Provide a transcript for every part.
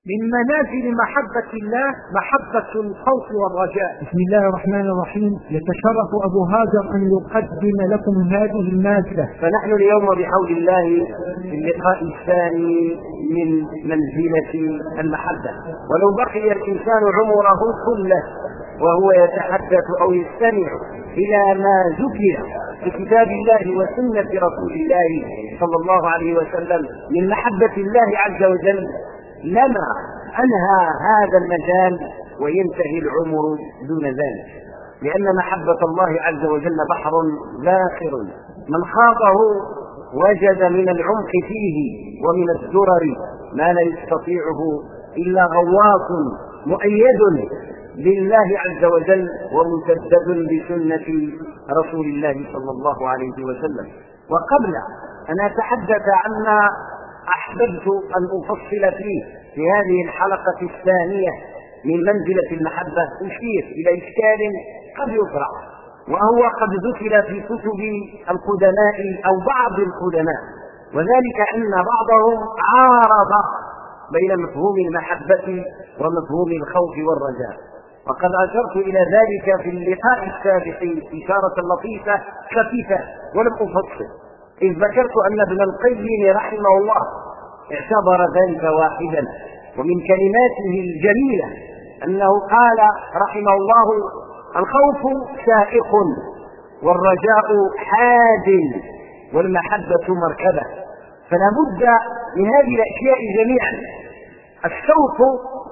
من منازل محبة الله محبة الخوف والرجاء. بسم الله الرحمن الرحيم. يتشرف أبو هاجر أن يقدم لكم هذه المادة. فنحن اليوم بحول الله في اللقاء الثاني من منزلة المحبة، ولو بقي الإنسان عمره كله وهو يتحدث أو يستمع إلى ما ذكر في كتاب الله وسنة رسول الله صلى الله عليه وسلم من محبة الله عز وجل لما أنهى هذا المجال وينتهي العمر دون ذلك، لأن محبة الله عز وجل بحر ذاخر من خاضه وجد من العمق فيه ومن الدرر ما لا يستطيعه إلا غواص مؤيد لله عز وجل ومسدد بسنة رسول الله صلى الله عليه وسلم. وقبل أن أتحدث عما أحببت أن أفصل فيه في هذه الحلقة الثانية من منزلة المحبة أشير إلى إشكال قد يطرح، وهو قد ذكر في كتب القدماء أو بعض القدماء، وذلك أن بعضهم عارض بين مفهوم المحبة ومفهوم الخوف والرجاء، وقد أشرت إلى ذلك في اللقاء السابق إشارة لطيفة خفيفة ولم أفصل، إذ ذكرت أن ابن القيم رحمه الله اعتبر ذلك واحدا، ومن كلماته الجميلة أنه قال رحمه الله: الخوف سائق والرجاء حاد والمحبة مركبة. فلا بد من هذه الأشياء جميعا. السوق،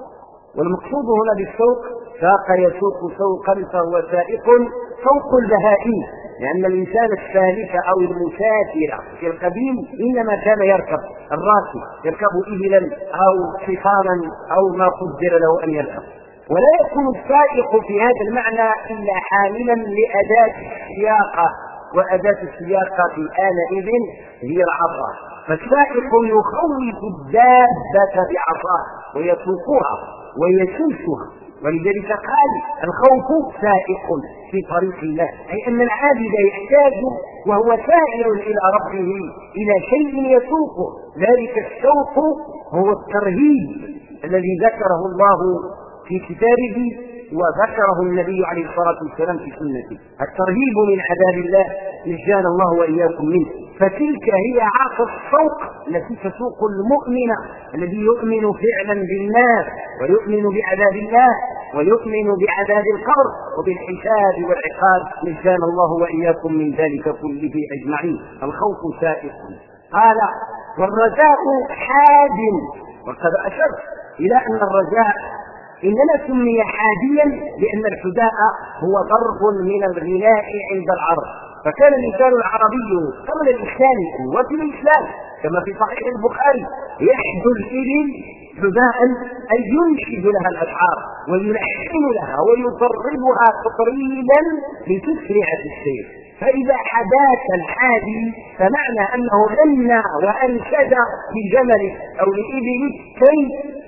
والمقصود هنا بالسوق ساق يسوق سوقا فهو سائق سوق البهائم، لأن الإنسان السالك أو المسافر في القديم إنما كان يركب الراكب، يركب إبلا أو حصانا أو ما قدر له أن يركب، ولا يكون السائق في هذا المعنى إلا حاملا لأداة السياقة، وأداة السياقة في آنئذ هي العصا، فالسائق يخوف الدابة بعصاه ويسوقها ويسوسها، ولذلك قال الخوف سائق في طريق الله، أي أن العابد يحتاج وهو سائر إلى ربه إلى شيء يسوقه. ذلك الشوق هو الترهيب الذي ذكره الله في كتابه وذكره النبي عليه الصلاة والسلام في سنته، الترهيب من عذاب الله نجانا الله وإياكم منه. فتلك هي عصا السوق التي تسوق المؤمن الذي يؤمن فعلا بالله ويؤمن بعذاب الله ويؤمن بعذاب القبر وبالحساب والعقاب، نجانا الله وإياكم من ذلك كله أجمعين. الخوف سائق. قال والرجاء حاد، وقد أشرت إلى أن الرجاء إنما سمي حاديا لأن الحداء هو ضرب من الغناء عند العرب، فكان الإنسان العربي قبل الإسلام وفي الإسلام كما في صحيح البخاري يحدو الإبل حداء أي ينشد لها الأشعار ويلحن لها ويضربها تطريبا لتسرع في السير. فإذا حداك الحادي فمعنى أنه غنى وأنشد لجمل أو لإبل كي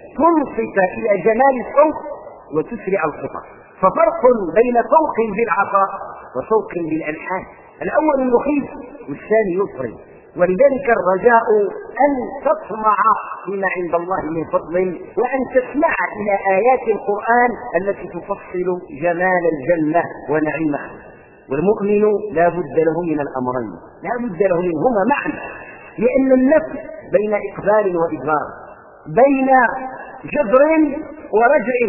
تنصت إلى جمال الصوت وتسرع الخطى. ففرق بين سوق بالعصا وسوق بالألحان، الأول مخيف والثاني يسري. ولذلك الرجاء أن تطمع فيما عند الله من فضل، وأن تسمع إلى آيات القرآن التي تفصل جمال الجنة ونعيمها. والمؤمن لا بد له من الأمرين، لا بد له منهما معا، لأن النفس بين إقبال وإدبار، بين جبر ورجع،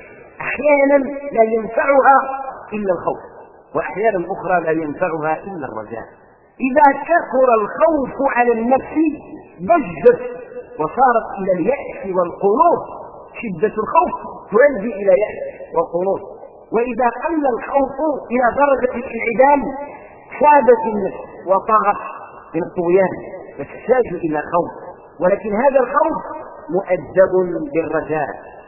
أحيانا لا ينفعها إلا الخوف، وأحيانا أخرى لا ينفعها إلا الرجاء. إذا كثر الخوف على النفس ضجت وصارت إلى اليأس والقنوط، شدة الخوف تؤدي إلى يأس وقنوط. وإذا قل الخوف إلى درجة الانعدام شابت النفس وطغت من الطغيان فتحتاج إلى خوف، ولكن هذا الخوف مؤدب بالرجاء،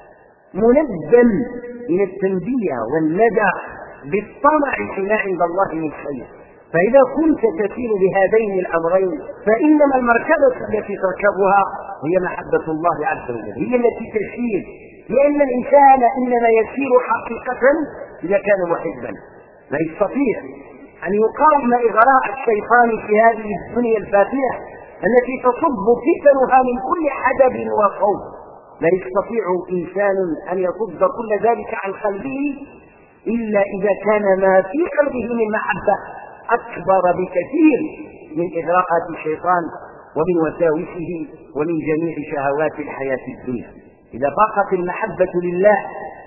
منبل من التنبيه والندى بالطمع فيما عند الله من خير. فإذا كنت تسير بهذين الأمرين فإنما المركبة التي تركبها هي محبة الله عز وجل، هي التي تسير، لأن الإنسان إنما يسير حقيقة إذا كان محبا. لا يستطيع أن يقاوم إغراء الشيطان في هذه الدنيا الفاتحة التي تصب فتنها من كل حدب وخوف، لا يستطيع إنسان أن يصد كل ذلك عن قلبه إلا إذا كان ما في قلبه من محبة أكبر بكثير من إغراءات الشيطان ومن وساوسه ومن جميع شهوات الحياة الدنيا. إذا ضاقت المحبة لله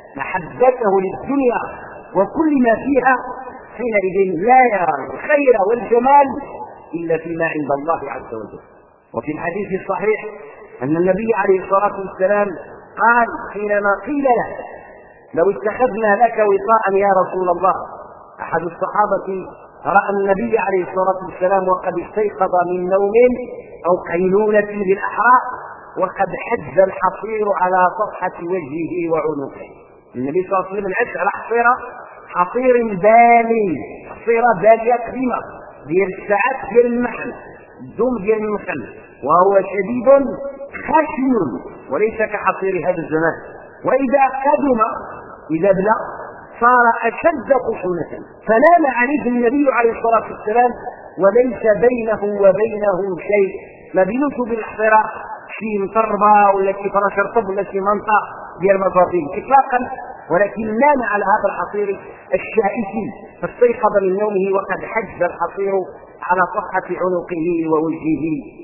محبته للدنيا وكل ما فيها حينئذ لا يرى الخير والجمال إلا فيما عند الله عز وجل. وفي الحديث الصحيح أن النبي عليه الصلاة والسلام قال حينما قيل له لو اتخذنا لك وطاء يا رسول الله، أحد الصحابة رأى النبي عليه الصلاة والسلام وقد استيقظ من نوم أو قيلولة بالأحرى وقد حج الحصير على صفحة وجهه وعنقه. النبي صلى الله عليه وسلم عش على حصير بالي، حصيرة بالية قديمة ديال الساعات ديال المحل، الدم ديال المحل، وهو شديد خشن وليس كحصير هذا الزمان. وإذا قدم إذا بلغ صار أشد خشونة، فنام عليه النبي عليه الصلاة والسلام وليس بينه وبينه شيء، ما بينه بالحصيرة شي مطربة ولا شي فراش رطب ولا شي منطقة ديال المفاصيل إطلاقا، ولكن نام على هذا الحصير الشائك فاستيقظ من نومه وقد حج الحصير على صفحة عنقه ووجهه.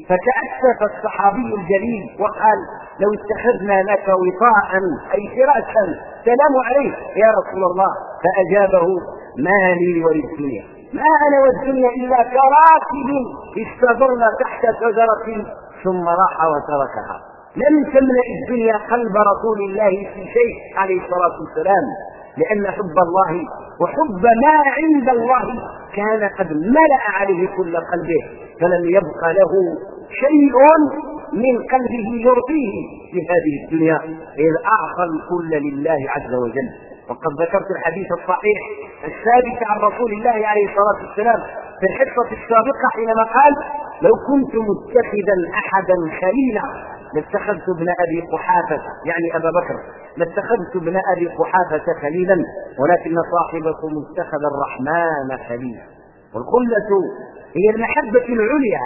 فتأسف الصحابي الجليل وقال لو اتخذنا لك وطاء أي فراشا سلام عليه يا رسول الله. فأجابه ما لي وللدنيا، ما أنا والدنيا إلا كراكب استظل تحت شجرة ثم راح وتركها. لم تملأ الدنيا قلب رسول الله في شيء عليه الصلاة والسلام، لأن حب الله وحب ما عند الله كان قد ملأ عليه كل قلبه، فلم يبق له شيء من قلبه يرضيه في هذه الدنيا، إذ أعطى الكل لله عز وجل. وقد ذكرت الحديث الصحيح الثابت عن رسول الله عليه الصلاة والسلام في الحصة السابقة حينما قال لو كنت متخذا أحدا خليلا لاتخذت ابن أبي قحافة، يعني أبا بكر، لاتخذت ابن أبي قحافة خليلا، ولكن صاحبكم اتخذ الرحمن خليلا. والخلة هي المحبة العليا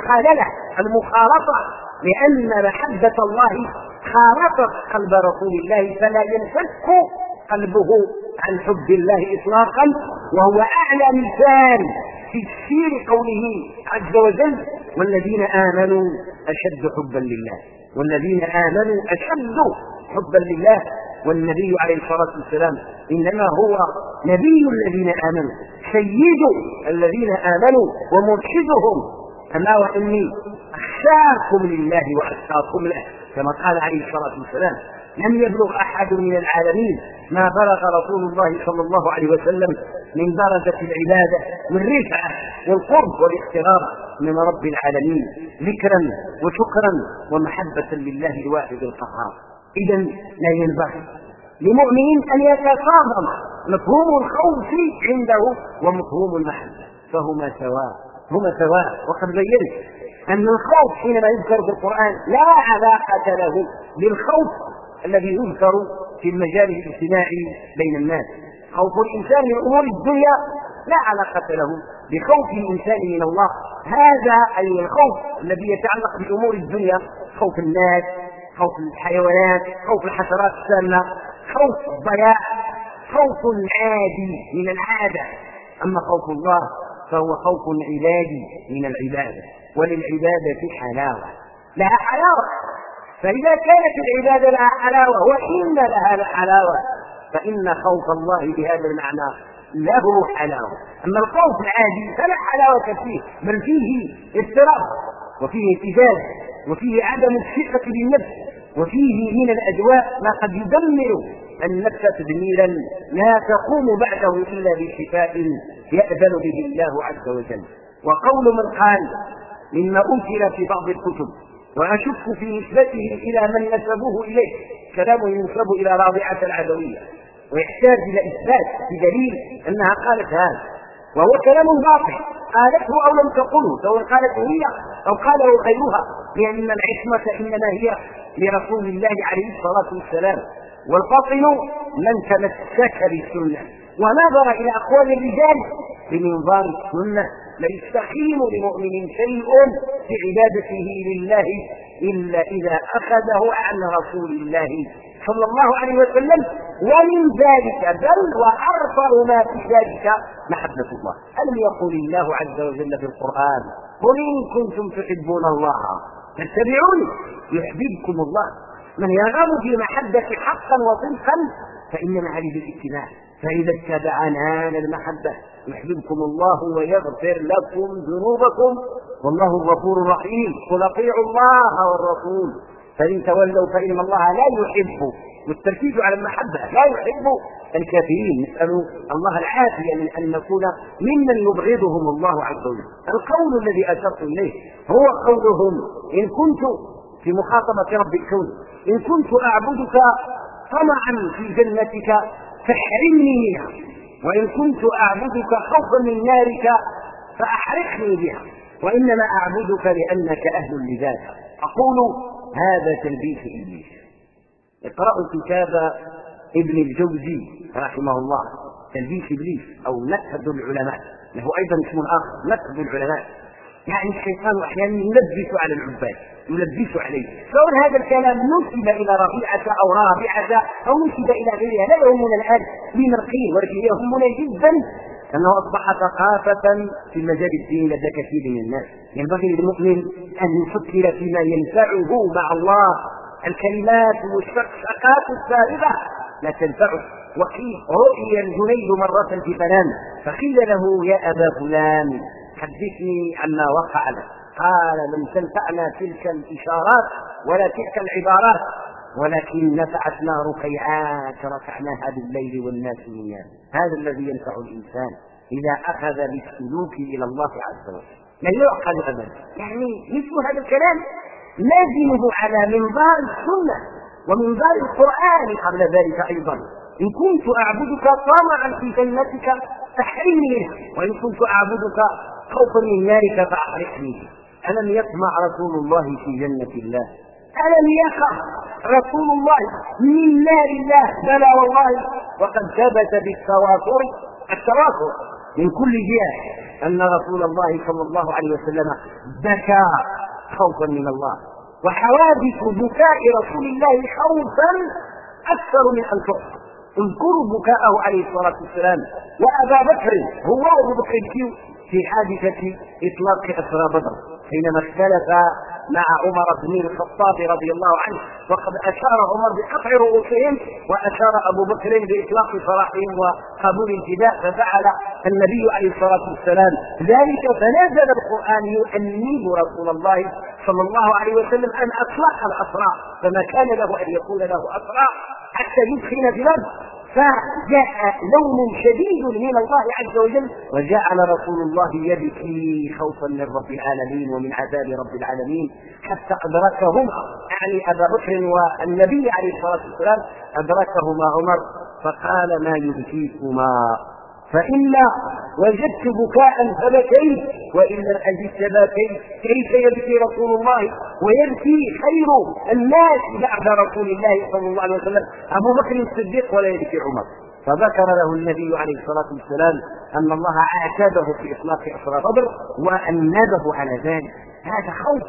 المخالطة، لأن محبة الله خالطت قلب رسول الله فلا ينفك قلبه عن حب الله إطلاقا. وهو أعلى مثال في تفسير قوله عز وجل والذين آمنوا أشد حبا لله، والذين آمنوا أشد حبا لله. والنبي عليه الصلاة والسلام إنما هو نبي الذين آمنوا، سيد الذين آمنوا ومرشدهم. أما وإني أخشاكم لله وأتقاكم له، كما قال عليه الصلاة والسلام لم يبلغ أحد من العالمين ما بلغ رسول الله صلى الله عليه وسلم من درجة العبادة والرفعة والقرب والاقتراب من رب العالمين ذكرا وشكرا ومحبة لله الواحد القهار. إذا لا ينبغي لمؤمن أن يتصادم مفهوم الخوف عنده ومفهوم المحبة، فهما سواء. وقد بينت أن الخوف حينما يذكر في القرآن لا علاقة له بالخوف الذي يذكر في المجال الاجتماعي بين الناس. خوف الإنسان من أمور الدنيا لا علاقة له بخوف الإنسان من الله. هذا أي الخوف الذي يتعلق بأمور الدنيا، خوف الناس، خوف الحيوانات، خوف الحشرات السامة، خوف الضياع، خوف عادي من العادة. أما خوف الله فهو خوف عبادي من العبادة، وللعبادة حلاوة، لها حلاوة. فإذا كانت العبادة لها حلاوة وإن لها لحلاوة فإن خوف الله بهذا المعنى له حلاوة. أما الخوف العادي فلا حلاوة فيه، بل فيه اضطراب وفيه اهتزاز وفيه عدم الثقة بالنفس، وفيه من الأدواء ما قد يدمر النفس تدميرا لا تقوم بعده إلا بشفاء يأذن به الله عز وجل. وقول من قال مما أنكر في بعض الكتب وأشك في نسبته إلى من نسبوه إليه كلام ينسب إلى رابعة العدوية ويحتاج إلى إثبات بدليل أنها قالت هذا، وهو كلام باطل قالته أو لم تقله، سواء قالته هي أو قاله غيرها، لأن العصمة إنما هي لرسول الله عليه الصلاة والسلام. والفاطن من تمسك بالسنة ونظر إلى أقوال الرجال بمنظار السنة لا يستقيم لمؤمن شيء في عبادته لله إلا إذا أخذه عن رسول الله صلى الله عليه وسلم. ومن ذلك بل وأرفع ما في ذلك محبة الله. ألم يقل الله عز وجل في القرآن قل إن كنتم تحبون الله فاتبعوني يحببكم الله. من يرغب في محبة حقا وصدقا فإنما عليه الاتباع، فإذا اتبعنا المحبة يحببكم الله ويغفر لكم ذنوبكم والله الغفور الرحيم. قل اطيعوا الله والرسول فإن تولوا فإن الله لا يحب، والتركيز على المحبة، لا يحب الكافرين. نسأل الله العافية من أن نكون ممن يبغضهم الله عز وجل. القول الذي أشرت إليه هو قولهم إن كنت في مخاطبة رب الكون إن كنت أعبدك طمعا في جنتك فاحرمني منها، وإن كنت أعبدك خوفا من نارك فأحرقني بها، وإنما أعبدك لأنك أهل لذاك. أقول هذا تلبيس إبليس. اقرأوا كتاب ابن الجوزي رحمه الله تلبيس إبليس أو نكد العلماء، له أيضا اسم آخر نكد العلماء. يعني الشيطان أحيانا يلبس على العباد، يلبس عليه، سواء هذا الكلام نسب إلى ربيعة أو رابعة أو نسب إلى غيرها لا يهمنا الآن من القيل، ولكن يهمنا جدا أنه أصبح ثقافة في مجال الدين لدى كثير من الناس. ينبغي للمؤمن أن يفكر فيما ينفعه مع الله. الكلمات والشقشقات الفارغة لا تنفعه. وقيل رؤي الجنيد مرة في منام فقيل له يا أبا فلان حدثني عما وقع لك، قال لم تنفعنا تلك الإشارات ولا تلك العبارات ولكن نفعتنا ركيعات ركعناها بالليل والناس نيام. هذا الذي ينفع الإنسان إذا أخذ بالسلوك إلى الله عز وجل. لا يعقل أبدا. يعني مثل هذا الكلام لازمه على منظار السنة ومنظار القرآن قبل ذلك أيضا. إن كنت أعبدك طمعا في جنتك فاحرمني منها، وإن كنت أعبدك خوفا من نارك فأحرقني. ألم يطمع رسول الله في جنة الله؟ ألم يخف رسول الله من نار الله؟ بلى والله، وقد ثبت بالتواتر من كل جهة أن رسول الله صلى الله عليه وسلم بكى خوفا من الله. وحوادث بكاء رسول الله خوفا أكثر من أن تحصى. اذكروا بكاءه عليه الصلاة والسلام وأبا بكر هو أبو بكر في حادثة إطلاق أسرى بدر حينما اختلف مع عمر بن الخطاب رضي الله عنه، وقد أشار عمر بقطع رؤوسهم وأشار أبو بكر بإطلاق سراحهم وقبول الفداء، ففعل النبي عليه الصلاة والسلام ذلك فنزل القرآن يؤنب رسول الله صلى الله عليه وسلم أن أطلق الأسرى، فما كان له أن يكون له أسرى حتى يدخل في الأرض. فجاء لون شديد من الله عز وجل وجعل رسول الله يبكي خوفا من رب العالمين ومن عذاب رب العالمين حتى أدركهما، يعني أبا بكر والنبي عليه الصلاة والسلام أدركهما عمر فقال ما يبكيكما؟ فإلا وجدت بكاء فبكيت وإن لم أجد بكيت. كيف يبكي رسول الله ويبكي خير الناس بعد رسول الله صلى الله عليه وسلم أبو بكر الصديق ولا يبكي عمر؟ فذكر له النبي عليه الصلاة والسلام أن الله عاتبه في إطلاق أسرى بدر وأنبه على ذلك. هذا خوف.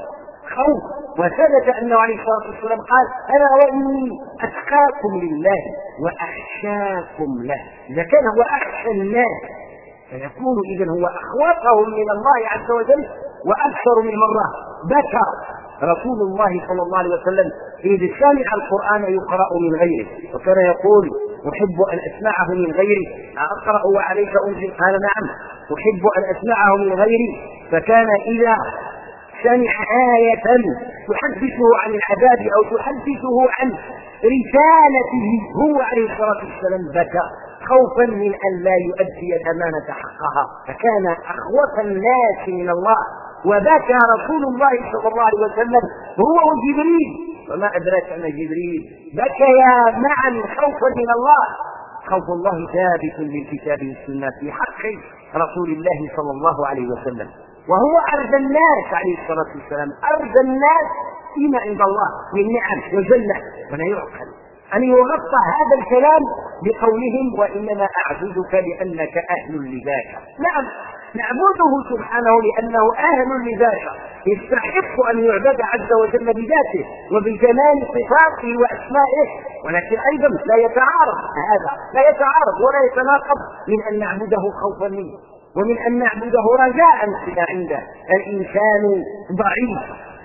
وثبت أنه عليه الصلاة والسلام قال أنا وإني أتقاكم لله وأخشاكم له. إذا كان هو أخشى الناس فيكون إذن هو أخوفهم من الله عز وجل. وأكثر من مرة بكى رسول الله صلى الله عليه وسلم إذ سمع القرآن يقرأ من غيره، وكان يقول أحب أن أسمعه من غيري، أقرأ وعليك أنزل؟ قال نعم أحب أن أسمعه من غيري. فكان إذا سمع آية تحدثه عن العذاب أو تحدثه عن رسالته هو عليه الصلاة والسلام بكى خوفا من أن لا يؤدي الأمانة حقها، فكان أخوف الناس من الله. وبكى رسول الله صلى الله عليه وسلم هو وجبريل، وما أدراك أن جبريل بكيا معا خوفا من الله. خوف الله ثابت بالكتاب والسنة في حق رسول الله صلى الله عليه وسلم، وهو أرضى الناس عليه الصلاة والسلام، أرضى الناس فيما عند الله من نعم وجنة. ولا يعقل أن يغطى هذا الكلام بقولهم وإنما أعبدك لأنك أهل لذاك. نعم نعبده سبحانه لأنه أهل لذاته، يستحق أن يعبد عز وجل بذاته وبجمال صفاته وأسمائه، ولكن أيضا لا يتعارض هذا، لا يتعارض ولا يتناقض من أن نعبده خوفا منه ومن أن نعبده رجاء فيما عنده. الإنسان ضعيف.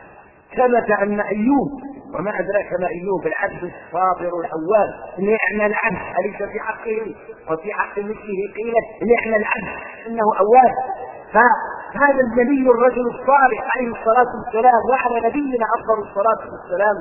ثبت أن أيوب، وما أدراك ما أيوب، العبد الصابر الأواب، نعم العبد، أليس في حقه وفي حق مثله قيلت نعم العبد إنه أواب. فهذا النبي الرجل الصالح عليه الصلاة والسلام وعلى نبينا أفضل الصلاة والسلام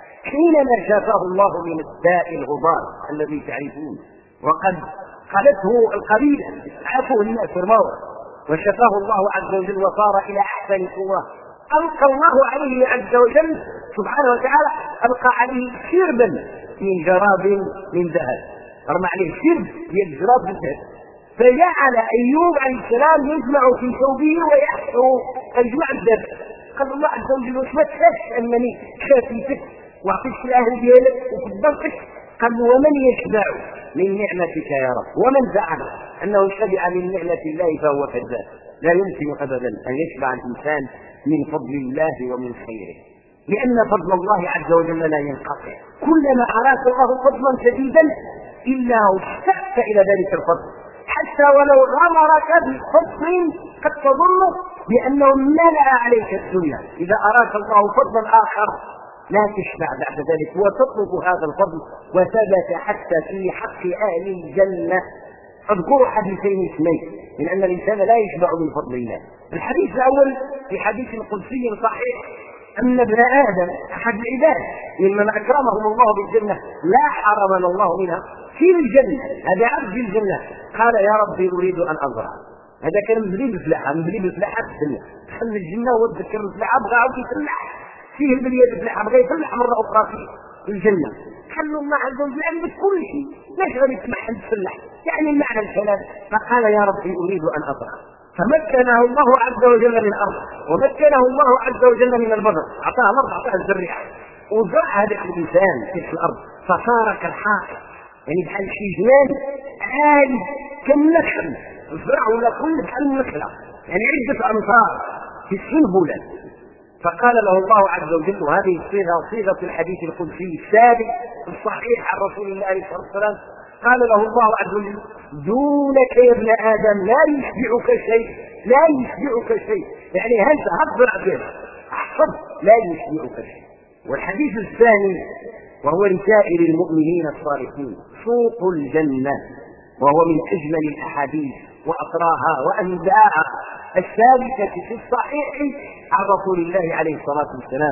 حينما شافاه الله من الداء الغبار الذي تعرفون، وقد قالته القبيلة عافوه الناس في الموت، وشفاه الله عز وجل وصار إلى أحسن صورة، ألقى الله عليه عز وجل سبحانه وتعالى، ألقى عليه شربا من جراب من ذهب، رمى عليه شرب من جراب من ذهب، فجعل أيوب عليه السلام يجمع في ثوبه ويحثو الجوع الذهب. قال الله عز وجل وش ما تخافش أنني شافيتك وعطيتك الأهل ديالك وفضلتك. قال ومن يشبع من نعمتك يا رب؟ ومن زعم أنه شبع من نعمة الله فهو كذاب. لا يمكن أبدا أن يشبع الإنسان من فضل الله ومن خيره، لأن فضل الله عز وجل لا ينقطع. كلما أراك الله فضلا شديدا إلا اشتقت إلى ذلك الفضل، حتى ولو غمرك بفضل قد تظن بأنه ملأ عليك الدنيا، إذا أراك الله فضلا آخر لا تشبع بعد ذلك وتطلب هذا الفضل. وثبت حتى في حق أهل الجنة. اذكروا حديثين اثنين من أن الإنسان لا يشبع من فضل الله. الحديث الأول في حديث قدسي صحيح أن ابن آدم أحد العباد ممن أكرمهم الله بالجنة لا حرمنا الله منها في الجنة، هذا عبد في الجنة، قال يا ربي أريد أن أزرع. هذا كان مزري بفلاحة في الجنة، دخل الجنة وتذكر الفلاحة بغى عاود يفلح فيه البلية بفلاحة، بغى يفلح مرة أخرى في الجنة. خلوا الله عز وجل عندك كل شيء، ليش غادي تسمح أن تفلح؟ يعني معنى الكلام. فقال يا ربي أريد أن أزرع، فمكنه الله عز وجل من الأرض ومكنه الله عز وجل من البذر، أعطاه الأرض أعطاه الزريعة وزرع هذا الإنسان في الأرض فصار كالحائط، يعني بحال شي جبال عالي كالنخل، الزرع ولا كل بحال النخلة، يعني عدة أمتار في السنبلة. فقال له الله عز وجل، وهذه صيغة الحديث القدسي الثابت الصحيح عن رسول الله عليه الصلاة والسلام، قال له الله عز وجل دونك يا ابن آدم لا يشبعك شيء، لا يشبعك شيء، يعني هل تهضر به احفظ لا يشبعك شيء. والحديث الثاني وهو لسائر المؤمنين الصالحين سوق الجنة، وهو من أجمل الأحاديث وأطراها وأنباءها الثابتة في الصحيح عن رسول الله عليه الصلاة والسلام.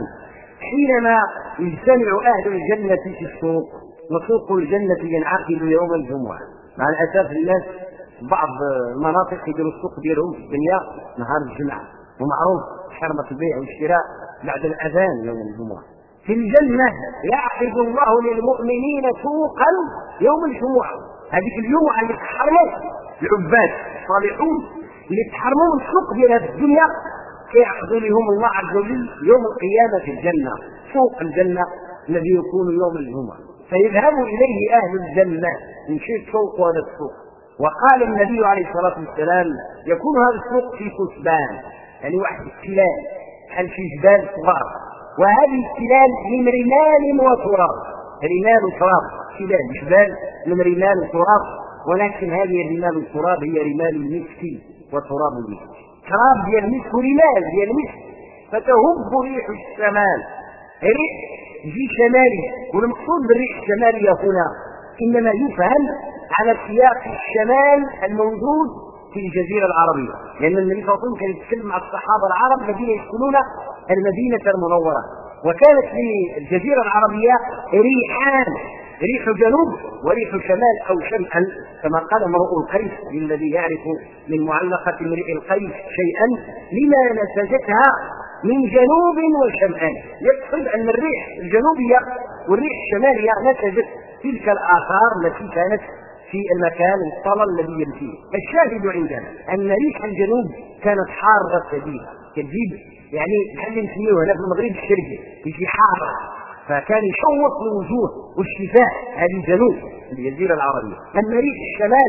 حينما يجتمع أهل الجنة في السوق، وسوق الجنة ينعقد يوم الجمعة، مع الأسف الناس بعض المناطق يديروا السوق ديالهم في الدنيا نهار الجمعة، ومعروف حرمة البيع والشراء بعد الأذان يوم الجمعة. في الجنة يعقد الله للمؤمنين سوقا يوم الجمعة، هذه الجمعة اللي تحرموا العباد الصالحون اللي تحرموا من السوق ديالها في الدنيا كيعقد لهم الله عز وجل يوم القيامة في الجنة، سوق الجنة الذي يكون يوم الجمعة، فيذهب إليه أهل الجنة يمشي السوق هذا السوق. وقال النبي عليه الصلاة والسلام يكون هذا السوق في كثبان، يعني واحد التلال بحال في جبال صغار، وهذه التلال من رمال وتراب، رمال وتراب، تلال جبال من رمال وتراب، ولكن هذه الرمال والتراب هي رمال المسك وتراب المسك، تراب ديال المسك ورمال ديال المسك، فتهب ريح الشمال، ريح في شمالي. والمقصود بالريح الشمالية هنا إنما يفهم على سياق الشمال الموجود في الجزيرة العربية، لأن النبي صلى الله عليه وسلم كان يتكلم مع الصحابة العرب الذين يسكنون المدينة المنورة، وكانت في الجزيرة العربية ريحان، ريح جنوب وريح شمال أو شمال، كما قال امرؤ القيس للذي يعرف من معلقة امرئ القيس شيئا لما نسجتها من جنوب وشمال، يقصد أن الريح الجنوبية والريح الشمالية نسجت تلك الآثار التي كانت في المكان الطلل الذي يمشيه. الشاهد عندنا أن ريح الجنوب كانت حارة شديدة، كتجيب يعني بحال نسميوه هنا في المغرب الشرقي يجي حارة، فكان يشوق الوجوه والشفاء، هذه جنوب الجزيرة العربية. أما ريح الشمال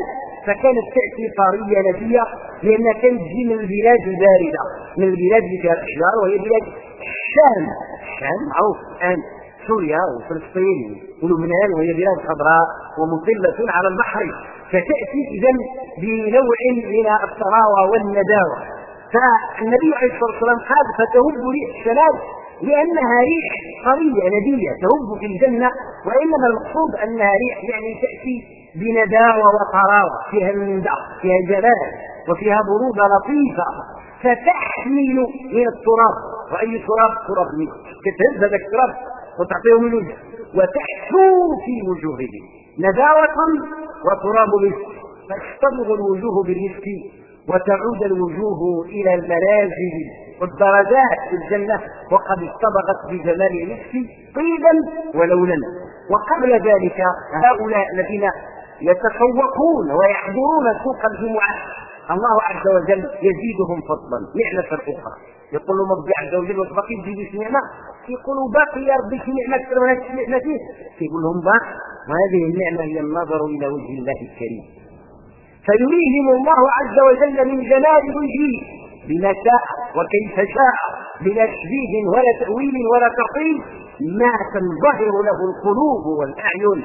فكانت تأتي طرية نبية لأنها كانت تجي من البلاد الباردة، من البلاد اللي فيها الأشجار، وهي بلاد الشام. الشام معروف الآن سوريا وفلسطين ولبنان، وهي بلاد خضراء ومطلة على البحر، فتأتي إذا بنوع من الطراوة والنداوة. فالنبي عليه الصلاة والسلام قال فتهب ريح الشمال لأنها ريح طرية نبية تهب في الجنة، وإنما المقصود أنها ريح يعني تأتي بنداوة وطراوة، فيها الندى، فيها جلال، وفيها برودة لطيفة، فتحمل من التراب، وأي تراب منه كتهز هذا التراب وتعطيه من وجه، وتحسو في وجوههم نداوة وتراب مسك، فتستبغ الوجوه بالمسك وتعود الوجوه إلى المنازل والدرجات في الجنة وقد استبغت بجمال المسك طيبا ولونا. وقبل ذلك هؤلاء الذين يتسوقون ويحضرون سوق الجمعة الله عز وجل يزيدهم فضلا نعمة أخرى. يقول لهم ربي عز وجل وبقي تزيد نعمة، يقولوا باقي يا ربي في نعمة أكثر من هذه النعمة فيه، يقول لهم باقي، وهذه النعمة هي النظر إلى وجه الله الكريم، فيريهم الله عز وجل من جمال وجهه بما شاء وكيف شاء بلا تشبيه ولا تأويل ولا تعطيل، ما تنبهر له القلوب والأعين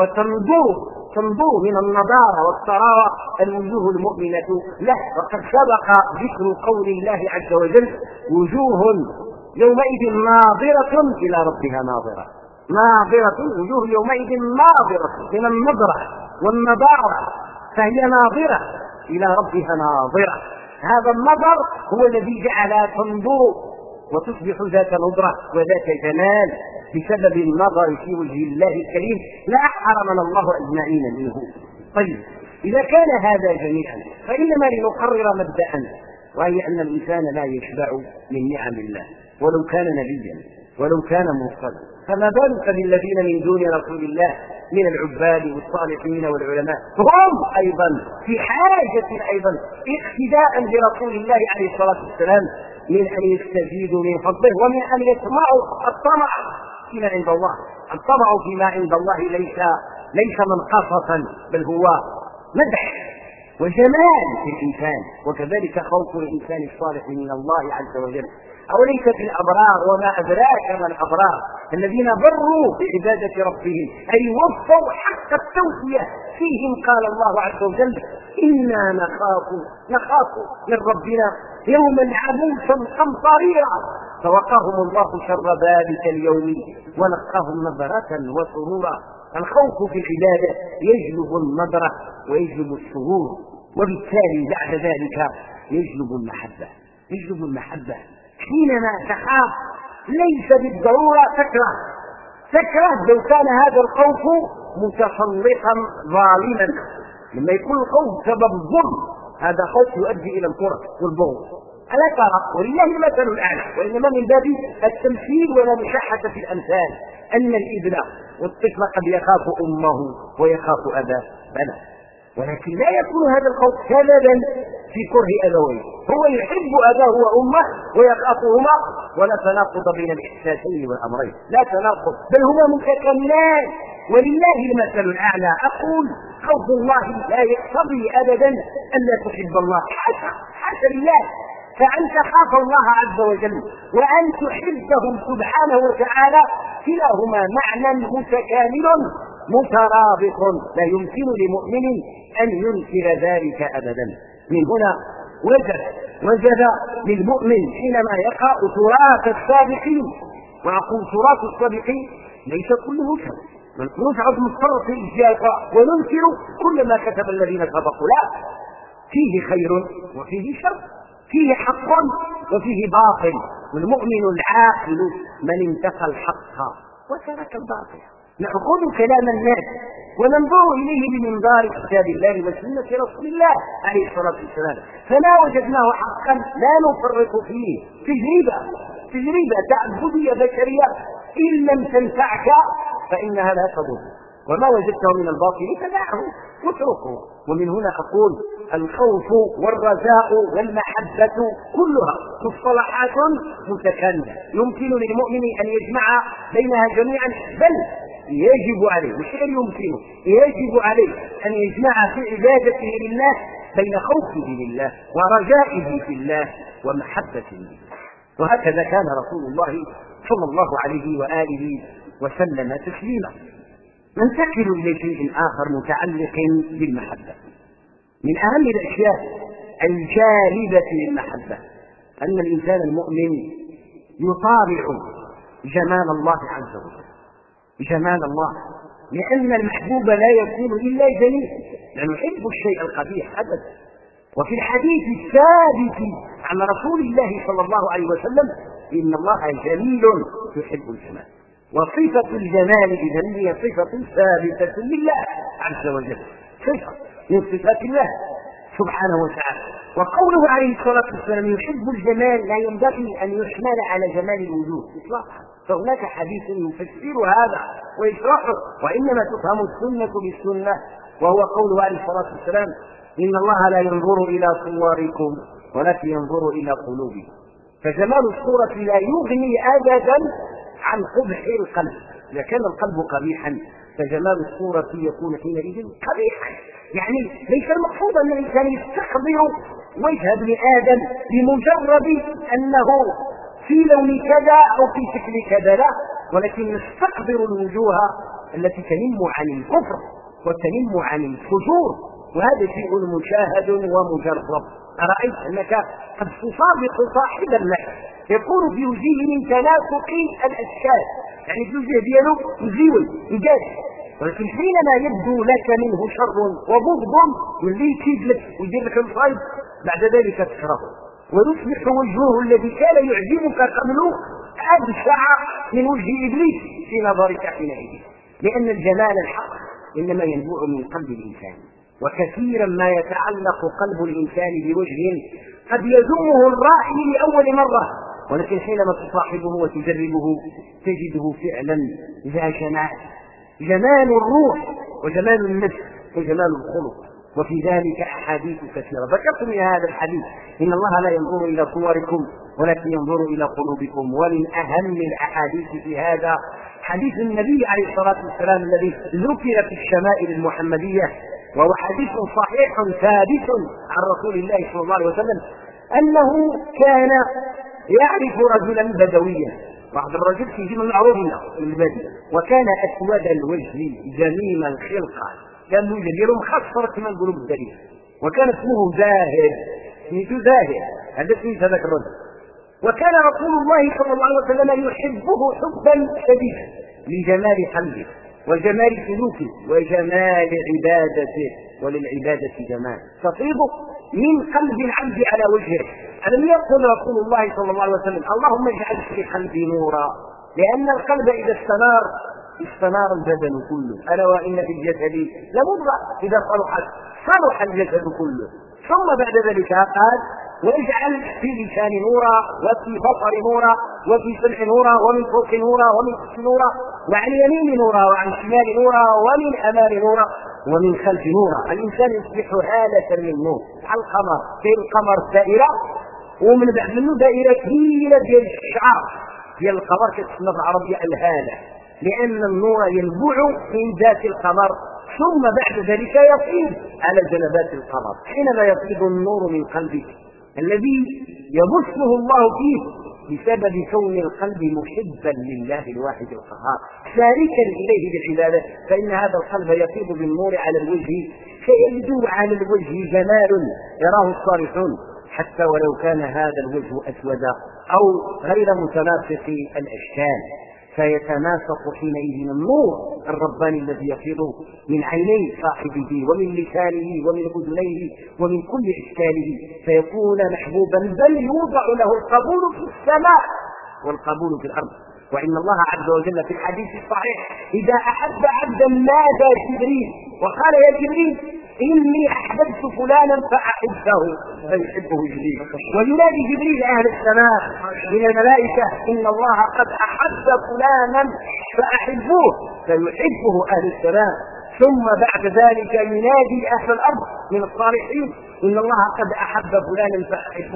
وتنظر من النضارة والطراوة الوجوه المؤمنة له. وقد سبق ذكر قول الله عز وجل وجوه يومئذ ناظرة إلى ربها ناظرة، وجوه يومئذ ناظرة من النظرة والنضارة، فهي ناظرة إلى ربها ناظرة. هذا النظر هو الذي جعلها تنظر وتصبح ذات نظرة وذات جمال بسبب النظر في وجه الله الكريم، لا حرمنا الله أجمعين منه. طيب إذا كان هذا جميعا فإنما لنقرر مبدأ، وهي أن الإنسان لا يشبع من نعم الله ولو كان نبيا ولو كان مرسلا، فما بالك بالذين من دون رسول الله من العباد والصالحين والعلماء، هم أيضا في حاجة أيضا اقتداء برسول الله عليه الصلاة والسلام من أن يستزيدوا من فضله ومن أن يسمعوا الطمع فيما عند الله. الطمع فيما عند الله ليس منقصة، بل هو مدح وجمال في الإنسان، وكذلك خوف الإنسان الصالح من الله عز وجل. أوليس في الأبرار وما أدراك ما الأبرار الذين بروا بعبادة ربهم أي وفوا حق التوفية فيهم. قال الله عز وجل إنا نخاف من ربنا يوما عبوسا قمطريرا، فوقاهم الله شر ذلك اليوم ولقاهم نظرة وسرورا. الخوف في العبادة يجلب النظرة ويجلب السرور، وبالتالي بعد ذلك يجلب المحبة. حينما تخاف ليس بالضرورة تكره لو كان هذا الخوف متسلطا ظالما. لما يكون الخوف سبب الظلم هذا خوف يؤدي إلى الكره والبغض، ألا ترى ولله المثل الأعلى. وإنما من باب التمثيل ولا مشاحة في الأمثال أن الابن والطفل قد يخاف أمه ويخاف أباه بلى، ولكن لا يكون هذا الخوف سببا في كره أبويه، هو يحب أباه وأمه ويخافهما، ولا تناقض بين الإحساسين والأمرين، لا تناقض بل هما متكاملان، ولله المثل الأعلى. أقول خوف الله لا يقتضي أبدا أن لا تحب الله، حاشا لله، فأن تخاف الله عز وجل وأن تحبه سبحانه وتعالى كلاهما معنى متكامل مترابط، لا يمكن لمؤمن أن ينكر ذلك أبدا. من هنا وجد للمؤمن حينما يقع تراث السابقين، وأقول تراث السابقين ليس كله شر، نجعل مضطر في الإجابة وننكر كل ما كتب الذين سبقوا، لا، فيه خير وفيه شر، فيه حق وفيه باطل، والمؤمن العاقل من انتقى الحق وترك الباطل. نأخذ كلام الناس وننظر إليه بمنظار كتاب الله وسنة رسول الله عليه الصلاة والسلام، فما وجدناه حقا لا نفرط فيه. تجربة تعبدية بشرية إن لم تنفعك فإنها لا تضر، وما وجدته من الباطل فدعه واتركه. ومن هنا أقول الخوف والرجاء والمحبة كلها مصطلحات متكاملة، يمكن للمؤمن أن يجمع بينها جميعا، بل يجب عليه، مش غير يمكنه، يجب عليه أن يجمع في عبادته لله بين خوفه لله ورجائه في الله ومحبته لله. وهكذا كان رسول الله صلى الله عليه وآله وسلم تسليما. ننتقل إلى شيء آخر متعلق بالمحبة. من أهم الأشياء الجالبة للمحبة أن الإنسان المؤمن يطالع جمال الله عز وجل، جمال الله، لأن المحبوب لا يكون إلا جميل، لا نحب الشيء القبيح أبدا. وفي الحديث الثابت عن رسول الله صلى الله عليه وسلم إن الله جميل يحب الجمال. وصفة الجمال إذن هي صفة ثابتة لله عز وجل، صفة من صفات الله سبحانه وتعالى. وقوله عليه الصلاة والسلام يحب الجمال لا ينبغي أن يحمل على جمال الوجود إطلاقا، فهناك حديث يفسر هذا ويشرحه، وإنما تفهم السنة بالسنة، وهو قوله عليه الصلاة والسلام إن الله لا ينظر إلى صوركم ولكن ينظر إلى قلوبكم. فجمال الصورة لا يغني أبدا عن قبح القلب. إذا كان القلب قبيحا فجمال الصورة يكون حينئذ قبيحا. يعني ليس المقصود أن الإنسان يستحضر وجه ابن آدم بمجرد أنه في لون كذا أو في شكل كذا، لا، ولكن نستحضر الوجوه التي تنم عن الكفر وتنم عن الفجور، وهذا شيء مشاهد ومجرب. أرأيت أنك قد تصادق صاحبا لك يكون في وجهه من تناسق الأشكال، يعني في وجهه دياله مزيول إيجاز، ولكن حينما يبدو لك منه شر وبغض واللي يكيد لك ويدير لك المصايب بعد ذلك تكرهه، ويصبح وجهه الذي كان يعجبك قبله أبشع من وجه إبليس في نظرك حينئذ، لأن الجمال الحق إنما ينبوع من قلب الإنسان. وكثيرا ما يتعلق قلب الإنسان بوجه قد يذمه الرائي لأول مرة، ولكن حينما تصاحبه وتجربه تجده فعلا ذا جمال، جمال الروح وجمال النفس وجمال الخلق. وفي ذلك أحاديث كثيرة ذكرت من هذا الحديث إن الله لا ينظر إلى صوركم ولكن ينظر إلى قلوبكم. ومن أهم الأحاديث في هذا حديث النبي عليه الصلاة والسلام الذي ذكر في الشمائل المحمدية، وهو حديث صحيح ثابت عن رسول الله صلى الله عليه وسلم أنه كان يعرف رجلا بدويا، واحد الرجل في من معروف في البادية، وكان أسود الوجه جميل الخلقة، كان وجه ديالو مخصر كما نقولوا بالدليل، وكان اسمه زاهر، سميته زاهر، هذا سميت هذاك الرجل. وكان رسول الله صلى الله عليه وسلم يحبه حبا شديدا لجمال قلبه وجمال سلوكه وجمال عبادته، وللعبادة جمال تفيض من قلب العبد على وجهه. ألم يقل رسول الله صلى الله عليه وسلم اللهم اجعل في قلبي نورا، لأن القلب إذا استنار البدن كله، ألا وإن في الجسد لمضغة إذا صلحت صلح الجسد كله. ثم بعد ذلك قال واجعل في لسان نورا وفي بصر نورا وفي سمع نورا ومن فوق نورا ومن تحت نورا وعن يمين نورا وعن شمال نورا ومن أمام نورا ومن خلف نورا. الإنسان يصبح هالة للنور على القمر، في القمر دائرة ومن بعد منه دائرة كبيرة ديال الشعار ديال القمر كتسمى بالعربية الهالة، لأن النور ينبع من ذات القمر ثم بعد ذلك يفيض على جنبات القمر. حينما يفيض النور من قلبك الذي يبثه الله فيه بسبب كون القلب محبا لله الواحد القهار سالكا إليه بالعبادة، فإن هذا القلب يفيض بالنور على الوجه، فيبدو على الوجه جمال يراه الصالحون، حتى ولو كان هذا الوجه أسود أو غير متناسق الأشكال، فيتناسق حينئذ النور الرباني الذي يفيض من عيني صاحبه ومن لسانه ومن اذنيه ومن كل اشكاله، فيكون محبوبا، بل يوضع له القبول في السماء والقبول في الارض. وان الله عز وجل في الحديث الصحيح اذا احب عبدا نادى جبريل وقال يا جبريل إني أحببت فلانا فأحبه فيحبه جبريل، وينادي جبريل أهل السماء من الملائكة إن الله قد أحب فلانا فأحبوه فيحبه أهل السماء. ثم بعد ذلك ينادي أهل الأرض من الصالحين إن الله قد أحب فلانا فأحبوه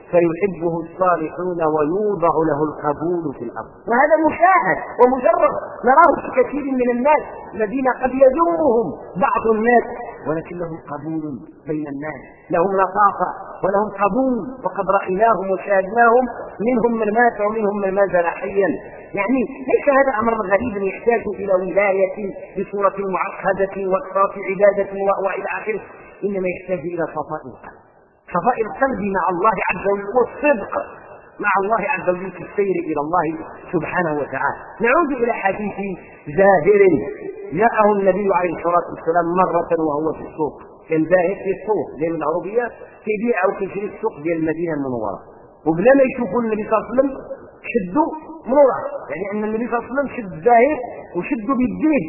فيحبه الصالحون ويوضع له القبول في الأرض. وهذا مشاهد ومجرد نراه في كثير من الناس الذين قد يذمهم بعض الناس ولكن لهم قبول بين الناس، لهم لطافة ولهم قبول، وقد رأيناهم وشاهدناهم، منهم من مات ومنهم من ما زال حيا. يعني ليس هذا أمر غريب يحتاج إلى ولاية بصورة معقدة وإكثار عبادة وإلى آخره، إنما يحتاج إلى صفاء القلب، صفاء القلب مع الله عز وجل والصدق مع الله عز وجل في السير إلى الله سبحانه وتعالى. نعود إلى حديث زاهر جاءه النبي عليه الصلاة والسلام مرة وهو في السوق، كان زاهر في السوق لأن العربية كيبيع أو كيشري السوق ديال المدينة المنورة، وبلا ما يشوفوا النبي صلى الله عليه وسلم شدوا منورة، يعني أن النبي صلى الله عليه وسلم شد زاهر وشدوا بالدين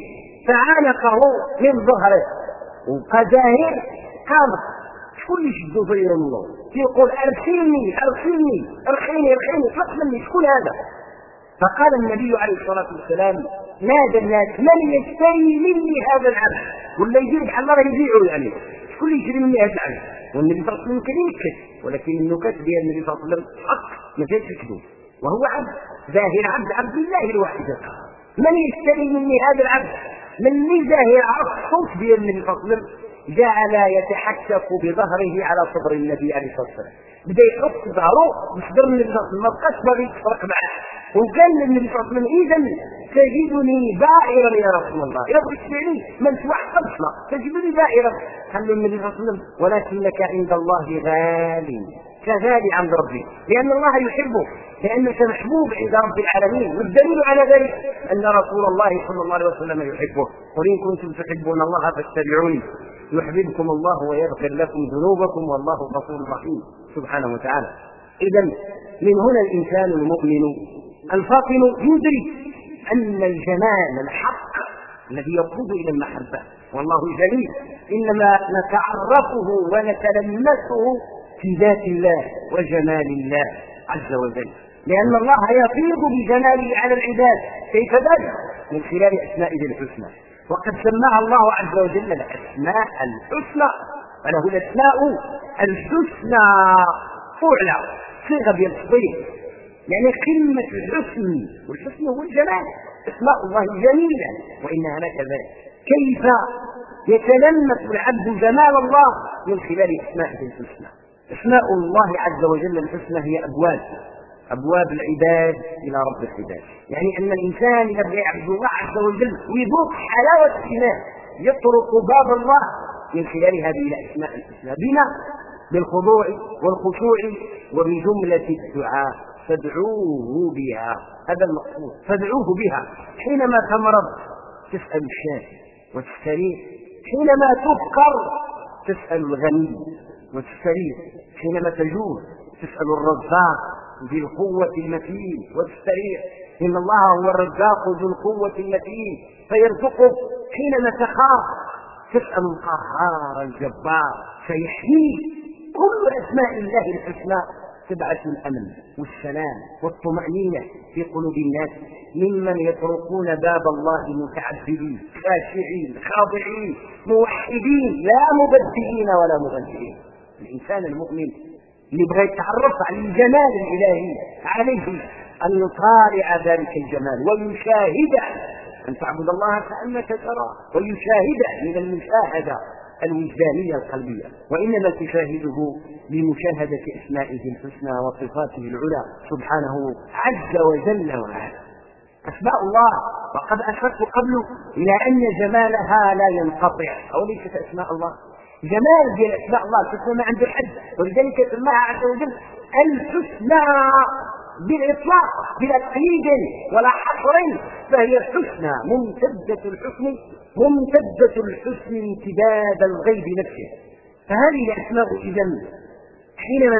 فعانقه من ظهره، وبقى زاهر قامت شكون اللي شدوا غير الله يقول ارسلني ارسلني ارخيني ارخيني اطلق مني، شكون هذا؟ فقال النبي عليه الصلاه والسلام نادى الناس من يشتري مني هذا العبد، ولا يجيب بحال الله يبيعه، يعني شكون اللي يشتري مني هذا العبد؟ والنبي صلى الله عليه وسلم كان ينكت، ولكن النكت ديال النبي صلى الله عليه وسلم حق ما فيهاش كذب، وهو عبد ظاهر عبد الله الواحد. من يشتري مني هذا العبد؟ من اللي ظاهر عرف الصوت ديال النبي صلى الله عليه وسلم جعل يتحكك بظهره على صدر النبي عليه الصلاه والسلام، بدا يحط ظهره بصدر النبي صلى الله عليه وسلم، ما بقاش باغي يتفرق معاه، وقال للنبي صلى الله عليه وسلم اذا تجدني بائرا يا رسول الله، اذا بغيت تبيعني ما نتوحدش تجدني بائرا. قال له النبي صلى الله عليه وسلم ولكنك عند الله غالي كغالي عند ربي، لان الله يحبه، لانك محبوب عند رب العالمين، والدليل على ذلك ان رسول الله صلى الله عليه وسلم يحبه، قل ان كنتم تحبون الله فاتبعوني يحببكم الله ويغفر لكم ذنوبكم والله غفور رحيم سبحانه وتعالى. إذا من هنا الإنسان المؤمن الفاطن يدرك أن الجمال الحق الذي يقود إلى المحبة والله جميل إنما نتعرفه ونتلمسه في ذات الله وجمال الله عز وجل، لأن الله يفيض بجماله على العباد. كيف ذلك؟ من خلال أسمائه الحسنى، وقد سماها الله عز وجل الأسماء الحسنى، فله الأسماء الحسنى فعلى صيغة بالتفضيل، يعني قمة الحسن، والحسن هو الجمال، أسماء الله جميلة وإنها لكذلك. كيف يتلمس العبد جمال الله؟ من خلال أسمائه الحسنى. أسماء الله عز وجل الحسنى هي أبواب العباد إلى رب العباد، يعني أن الإنسان إذا بغى يعبد الله عز وجل ويذوق حلاوة الإيمان يطرق باب الله من خلال هذه الأسماء الحسنى، بما بالخضوع والخشوع وبجملة الدعاء، فادعوه بها، هذا المقصود، فادعوه بها. حينما تمرض تسأل الشافي وتستريح، حينما تفقر تسأل الغني وتستريح، حينما تجوع تسأل الرزاق ذي القوة المتين وتستريح، إن الله هو الرزاق ذو القوة المتين فيرزقك. حينما تخاف تسأل القهار الجبار فيحميك. كل أسماء الله الحسنى تبعث الأمن والسلام والطمأنينة في قلوب الناس ممن يطرقون باب الله متعبدين خاشعين خاضعين موحدين لا مبدئين ولا مغنيين. الإنسان المؤمن اللي بغى يتعرف على الجمال الإلهي عليه أن يطالع ذلك الجمال ويشاهده، أن تعبد الله كأنك تراه ويشاهده من المشاهدة الوجدانية القلبية، وإنما تشاهده بمشاهدة أسمائه الحسنى وصفاته العلى سبحانه عز وجل وعلا. أسماء الله وقد أشرت قبل إلى أن جمالها لا ينقطع، أو ليست أسماء الله جمال ديال أسماء الله تسمى عند الحد، ولذلك سماها عز وجل الحسنى بالإطلاق بلا تقييد ولا حصر، فهي الحسنى ممتدة الحسن، ممتدة الحسن امتداد الغيب نفسه. فهذه الأسماء إذن حينما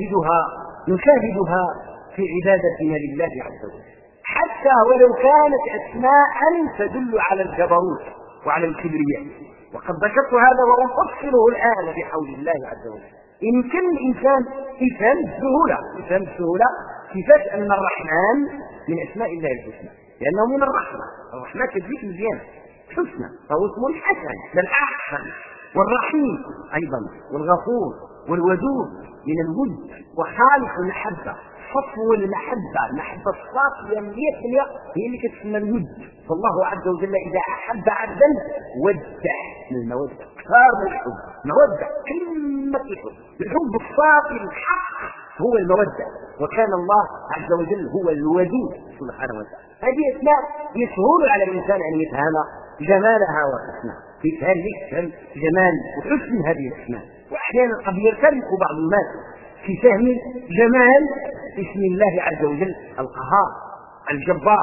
نشاهدها في عبادتنا لله عز وجل، حتى ولو كانت أسماء تدل على الجبروت وعلى الكبرياء، وقد ذكرت هذا وأفصله الآن بحول الله عز وجل. يمكن الإنسان يفهم بسهولة كيفاش أن الرحمن من أسماء الله الحسنى، لأنه من الرحمة كذلك مزيان حسنى، فهو اسم الحسن للأحسن، والرحيم أيضا، والغفور والودود من الود وخالق المحبة، صفو المحبة الصافية المية هي اللي كتسمى الود. فالله عز وجل إذا أحب عبدا وده من المودة، صار الحب مودة كلمة الحب الصافي الحق هو المودة، وكان الله عز وجل هو الودود سبحانه وتعالى. هذه أسماء يسهل على الإنسان أن يفهم جمالها وحسنها، يفهم جمال وحسن هذه الأسماء. وأحيانا قد يرتبك بعض الناس في فهم جمال اسم الله عز وجل القهار الجبار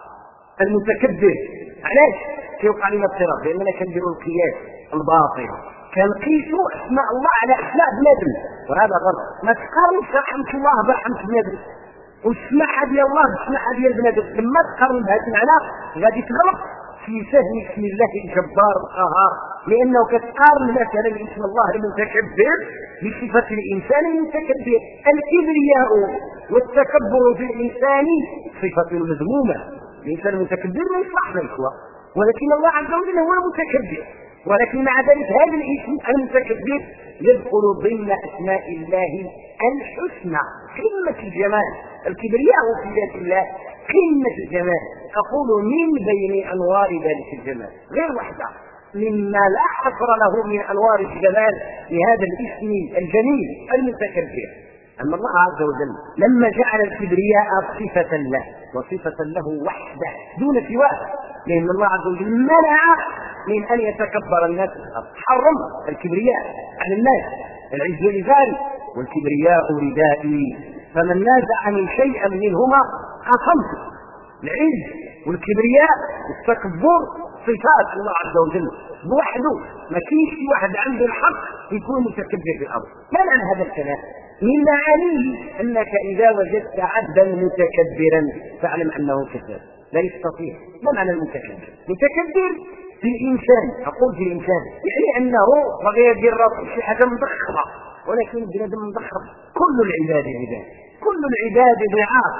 المتكبر. علاش كيوقع لنا اضطراب؟ لأننا كنديروا القياس الباطل، كنقيسوا أسماء الله على أسماء بنادم، وهذا غلط. ما تقارنش رحمة الله برحمة بنادم، والسماحة ديال الله بالسماحة ديال بنادم. لما تقارن بهذا المعنى غادي تغلط في فهم اسم الله الجبار القهار، لأنه كتقارن مثلا اسم الله المتكبر بصفة الإنسان المتكبر. الكبرياء والتكبر في الإنسان صفة مذمومة، الإنسان المتكبر ما يصلح الإخوة، ولكن الله عز وجل هو المتكبر. ولكن مع ذلك هذا الاسم المتكبر يدخل ضمن أسماء الله الحسنى، قمة الجمال. الكبرياء في ذات الله قمة الجمال، أقول من بين أنوار ذلك الجمال غير واحدة مما لا حصر له من أنوار الجمال لهذا الاسم الجميل المتكبر. أما الله عز وجل لما جعل الكبرياء صفة له وصفة له وحده دون سواه، لأن الله عز وجل منع من أن يتكبر الناس، حرم الكبرياء على الناس. العز إزاري والكبرياء ردائي، فمن نازعني شيئا منهما عصمت. العز والكبرياء والتكبر صفات الله عز وجل بوحده، ما كاينش شي واحد عنده الحق يكون متكبر في الأرض. ما معنى هذا الكلام؟ من معانيه أنك إذا وجدت عبدا متكبرا فاعلم أنه كذاب لا يستطيع. ما معنى المتكبر؟ متكبر في الإنسان، أقول في الإنسان يعني أنه بغي يدير راسه شي حاجة مضخمة، ولكن بنادم مضخم. كل العباد عباد، كل العباد ضعاف.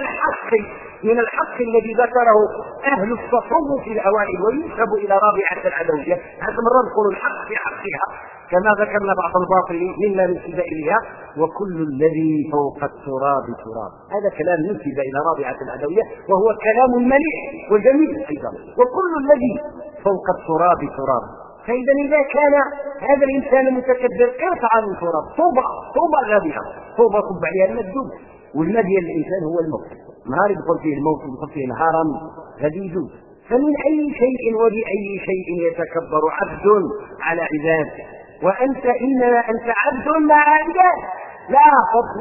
ومن الحق الذي ذكره أهل التصوف في الأوائل وينسب إلى رابعة العدوية، هذا مرة نقول الحق في حقها كما ذكرنا بعض الباطل مما نسب إليها، وكل الذي فوق التراب تراب. هذا كلام نسب إلى رابعة العدوية وهو كلام مليح وجميل أيضا، وكل الذي فوق التراب تراب. فإذا إذا كان هذا الإنسان متكبر ارفع من تراب، طوبى غابها، طوبى صب عليها المدود، والماء ديال الإنسان هو الموت. نهار يدخل فيه الموت ويدخل فيه الهرم غادي يجوز. فمن أي شيء وبأي شيء يتكبر عبد على عباد؟ وأنت إنما أنت عبد مع عباد، لا فضل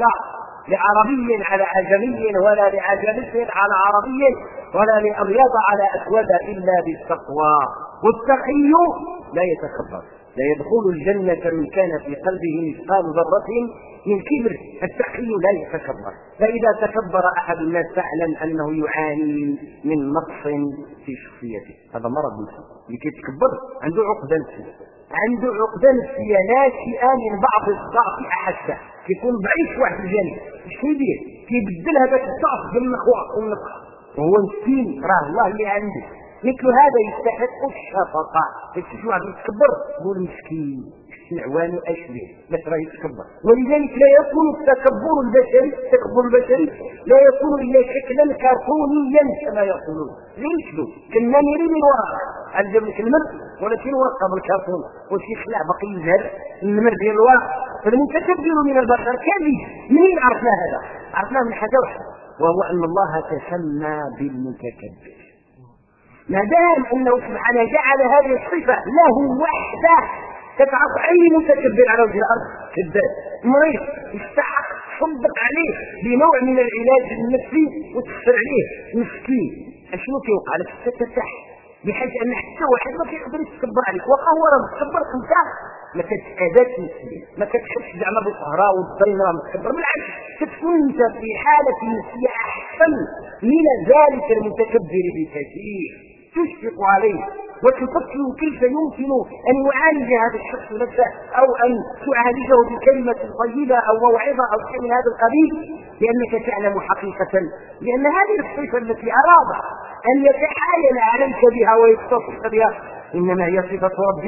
لعربي على عجمي ولا لعجمي على عربي ولا لأبيض على أسود إلا بالتقوى. والتقي لا يتكبر، لا يدخل الجنة من كان في قلبه مثقال ذرة من كبر. التقي لا يتكبر، فإذا تكبر أحد الناس فاعلم أنه يعاني من نقص في شخصيته. هذا مرض نفسي، اللي كيتكبر عنده عقدة نفسية، عنده عقدة نفسية ناشئة من بعض الضعف أحسه. كيكون ضعيف واحد الجانب، اش كيدير؟ كيبدل هذاك الضعف بالنخوة والنقص، وهو مسكين راه الله اللي عنده. مثل هذا يستحق الشفقة. شي واحد يتكبر يقول مسكين نعوان أشبه بس راه يتكبر. ولذلك لا يكون التكبر البشري لا يكون إلا شكلا كرتونيا كما يقولون. ليش له كنا نريد الوراء عندهم الكلمة ولكن ورقة بالكرتون وشي خلع بقي يزهد النمر ديال الوراء. فالمتكبر من البشر كذب. منين عرفنا هذا؟ عرفناه من حاجة واحدة، وهو أن الله تسمى بالمتكبر. ما دام أنه سبحانه جعل هذه الصفة له وحده تتعرف أي متكبر على وجه الأرض كذاب مريض يستحق تصدق عليه بنوع من العلاج النفسي وتكسر عليه مسكين. شنو كيوقع لك؟ تتسح بحيث أن حتى واحد ما كيقدر يتكبر عليك. وهو راه متكبر انت ما كتأذاش نفسيا، ما كتحسش زعما بالقهرة والضيمة راه متكبر، بالعكس كتكون انت في حالة نفسية أحسن من ذلك المتكبر بكثير. تشفق عليه وتفكر كيف يمكن أن يعالج هذا الشخص نفسه أو أن تعالجه بكلمة طيبة أو موعظة أو شيء من هذا القبيل، لأنك تعلم حقيقة لأن هذه الصفة التي أراد أن يتحايل عليك بها ويتصف بها إنما هي صفة رب الكون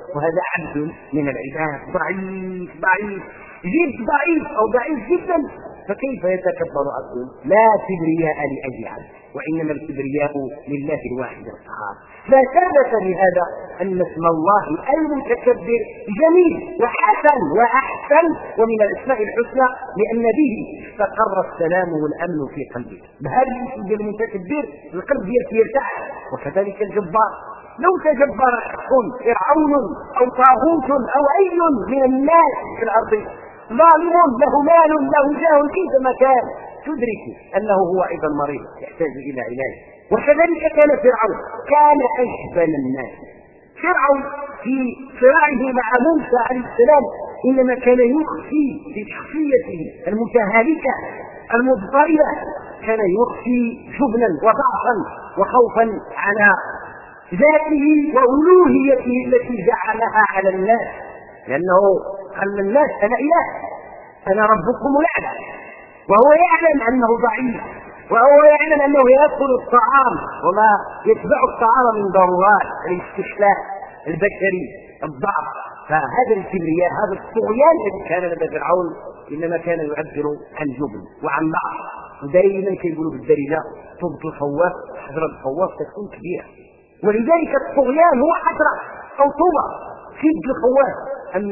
وهذا عبد من العباد ضعيف جد ضعيف أو ضعيف جدا، فكيف يتكبر عبد؟ لا كبرياء لأجل عبد، وإنما الكبرياء لله الواحد القهار. فثبت بهذا أن اسم الله المتكبر جميل وحسن وأحسن ومن الأسماء الحسنى، لأن به استقر السلام والأمن في قلبه. بهذا الاسم المتكبر القلب يرتاح. وكذلك الجبار، لو تجبر فرعون أو طاغوت أو أي من الناس في الأرض ظالم له مال له جاه كيفما كان، تدرك أنه هو أيضا مريض يحتاج إلى علاج. وكذلك كان فرعون، كان أجبن الناس. فرعون في صراعه مع موسى عليه السلام إنما كان يخفي في شخصيته المتهالكة المضطربة، كان يخفي جبنا وضعفا وخوفا على ذاته وألوهيته التي جعلها على الناس، لأنه قال الناس أنا إله، أنا ربكم الأعلى، وهو يعلم أنه ضعيف، وهو يعلم أنه يأكل الطعام وما يتبع الطعام من ضرورات الاستشلاء البشري الضعف. فهذا الكبرياء هذا الطغيان الذي كان لدى فرعون إنما كان يعبر عن جبن وعن ضعف. ودائما كيقولوا بالدارجة طبط الخواف حضرة الخواف تكون كبيرة، ولذلك الطغيان هو حضرة أو طوبة شد الخواف. أما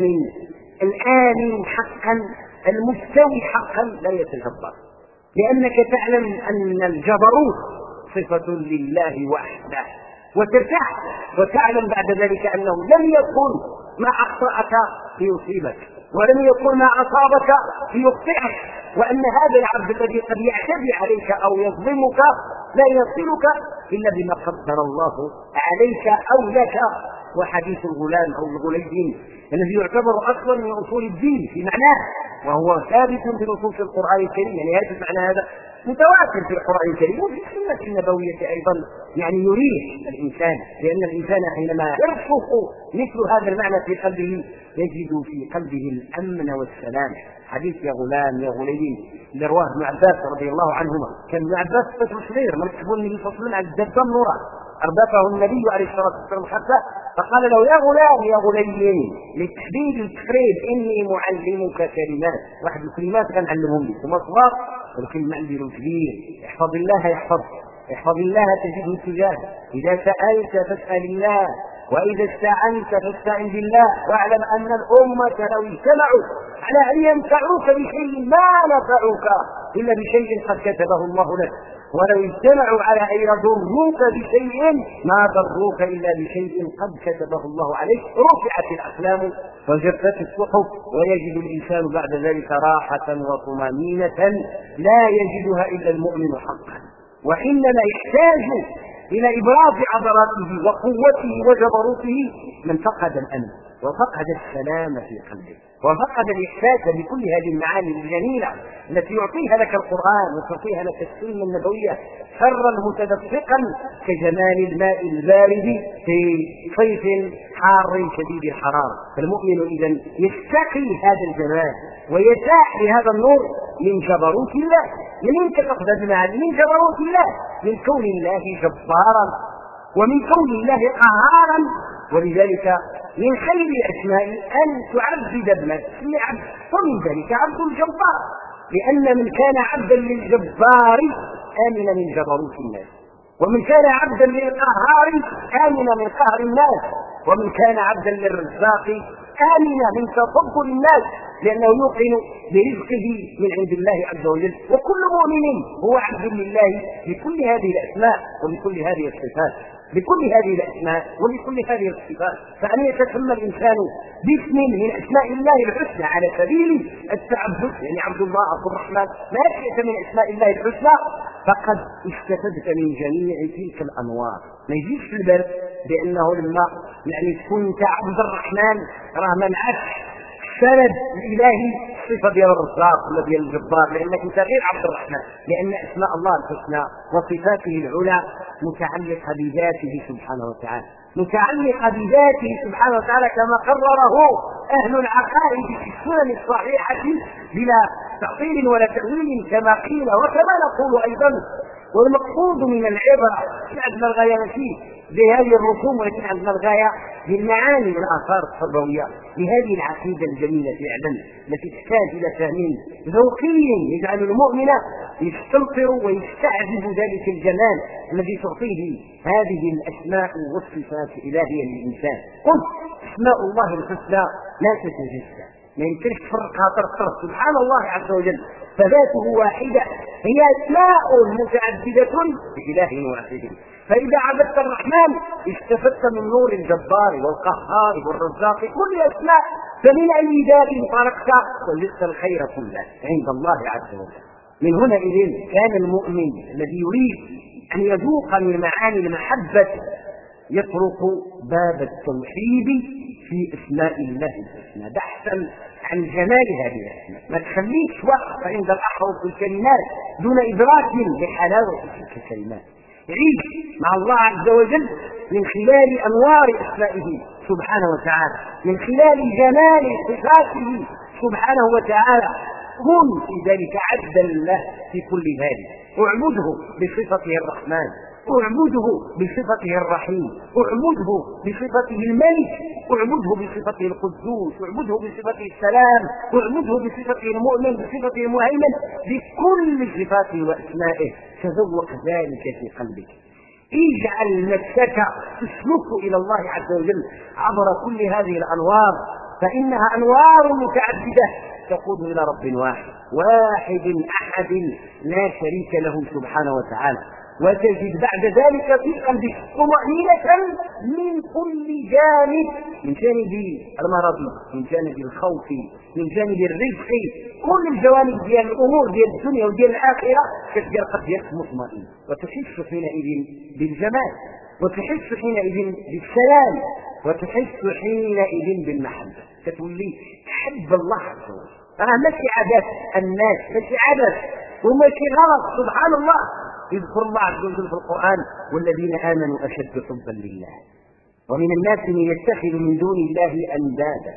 الآمن حقا المستوي حقا لا يتجبر، لأنك تعلم أن الجبروت صفة لله وحده وترتاح، وتعلم بعد ذلك أنه لم يكن ما أخطأك ليصيبك، ولم يكن ما أصابك ليخطئك، وأن هذا العبد الذي قد يعتدي عليك أو يظلمك لا يصلك إلا بما قدر الله عليك أو لك. وحديث الغلام أو الغليم الذي يعتبر أصلا من أصول الدين في معناه، وهو ثابت في نصوص القرآن الكريم، يعني هذا المعنى هذا متواتر في القرآن الكريم وفي السنة النبوية أيضا، يعني يريح الإنسان، لأن الإنسان حينما يرسخ مثل هذا المعنى في قلبه يجد في قلبه الأمن والسلام. حديث يا غلام يا غليم لرواه ابن عباس رضي الله عنهما، كان ابن عباس طفل صغير ما يحسبون النبي صلى الله عليه وسلم على الدبان نورا، أردفه النبي عليه الصلاة والسلام حتى فقال له يا غلام يا غليم للتحديد التقريب إني معلمك كلمات، واحد الكلمات كان علمهم لي ثم صغار، والكلمة عندي كبير، احفظ الله يحفظك، احفظ الله تجده تجاهك، إذا سألت فاسأل الله، وإذا استعنت فاستعن بالله، واعلم أن الأمة لو اجتمعوا على أن ينفعوك بشيء ما نفعوك إلا بشيء قد كتبه الله لك، ولو اجتمعوا على أن يضروك بشيء ما ضروك إلا بشيء قد كتبه الله عليك. رفعت الأقلام وجفت الصحف، ويجد الإنسان بعد ذلك راحة وطمأنينة لا يجدها إلا المؤمن حقا. وحينما يحتاج إلى إبراز عضلاته وقوته وجبروته من فقد الأمن وفقد السلام في قلبه وفقد الإحساس بكل هذه المعاني الجميلة التي يعطيها لك القرآن وتعطيها لك السنة النبوية سرا متدفقا كجمال الماء البارد في صيف حار شديد الحرارة. فالمؤمن إذا يستقي هذا الجمال ويساح لهذا النور من جبروت الله. من تأخذ المعاني من جبروت الله، من كون الله جبارا ومن كون الله قهارا. ولذلك من خير الأسماء أن تعبد ابنك اسم عبد، ومن ذلك عبد الجبار، لأن من كان عبدا للجبار آمن من جبروت الناس، ومن كان عبدا للقهار آمن من قهر الناس، ومن كان عبدا للرزاق آمن من تفضل الناس، لأنه يوقن برزقه من عند الله عز وجل. وكل مؤمن هو عبد لله بكل هذه الأسماء وبكل هذه الصفات، بكل هذه الأسماء وبكل هذه الصفات. فأن يتسمى الإنسان باسم من أسماء الله الحسنى على سبيل التعبد، يعني عبد الله عبد الرحمن ما شئت من أسماء الله الحسنى، فقد استفدت من جميع تلك الأنوار. ما يجيش في البال بأنه لما يعني كنت عبد الرحمن راه ما معكش سند الإلهي صفة ديال الرزاق ولا ديال الجبار، لأنك انت غير عبد الرحمن، لأن أسماء الله الحسنى وصفاته العلى متعلقة بذاته سبحانه وتعالى، متعلقة بذاته سبحانه وتعالى كما قرره أهل العقائد في السنن الصحيحة بلا تعطيل ولا تأويل كما قيل وكما نقول أيضا. والمقصود من العبرة بعد ما الغاية فيه بهذه الرسوم، ولكن عندنا الغاية بالمعاني والآثار التربوية لهذه العقيدة الجميلة فعلا التي تحتاج إلى فهم ذوقي يجعل المؤمن يستمطر ويستعذب ذلك الجمال الذي تعطيه هذه الأسماء والصفات الإلهية للإنسان. قل أسماء الله الحسنى لا تتجزأ، ما يمكنش تفرقها طرف. سبحان الله عز وجل فذاته واحدة، هي أسماء متعددة بإله واحد. فإذا عبدت الرحمن استفدت من نور الجبار والقهار والرزاق كل أسماء، فمن أي باب طرقت وجدت الخير كله عند الله عز وجل. من هنا إذن كان المؤمن الذي يريد أن يذوق من معاني المحبة يطرق باب التوحيد في أسماء الله الحسنى بحثا عن جمال هذه الأسماء. ما تخليش وقت عند الأحرف الكلمات دون إدراك لحلاوة تلك الكلمات. عيش مع الله عز وجل من خلال أنوار أسمائه سبحانه وتعالى، من خلال جمال صفاته سبحانه وتعالى. كن في ذلك عبدا له في كل ذلك، واعبده بصفته الرحمن، اعبده بصفته الرحيم، اعبده بصفته الملك، اعبده بصفته القدوس، اعبده بصفته السلام، اعبده بصفته المؤمن، بصفته المهيمن، بكل صفاته واسمائه. تذوق ذلك في قلبك. اجعل نفسك تسلك الى الله عز وجل عبر كل هذه الانوار، فانها انوار متعدده تقود الى رب واحد احد لا شريك له سبحانه وتعالى. وتجد بعد ذلك في قلبك طمأنينة من كل جانب، من جانب المرض، من جانب الخوف، من جانب الرزق، كل الجوانب ديال الامور ديال الدنيا وديال الاخره كتلقى قلبك مطمئن، وتحس حينئذ بالجمال، وتحس حينئذ بالسلام، وتحس حينئذ بالمحبه. كتولي تحب الله عز وجل. ماشي عادات الناس، ماشي عادات وماشي غلط. سبحان الله، يذكر الله عز وجل في القرآن والذين آمنوا أشد حبا لله ومن الناس من يتخذ من دون الله أندادا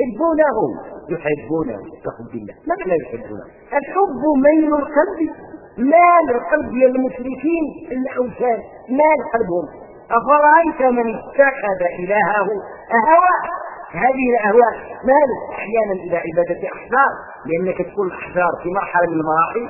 يحبونهم كحب الله. ماذا لا يحبونه؟ الحب ميل القلب، مال القلب للمشركين الأوثان، مال قلبهم. أفرأيت من اتخذ إلهه أهواه؟ هذه الأهواء مال أحيانا إلى عبادة أحجار، لأنك تكون الأحجار في مرحلة من المراحل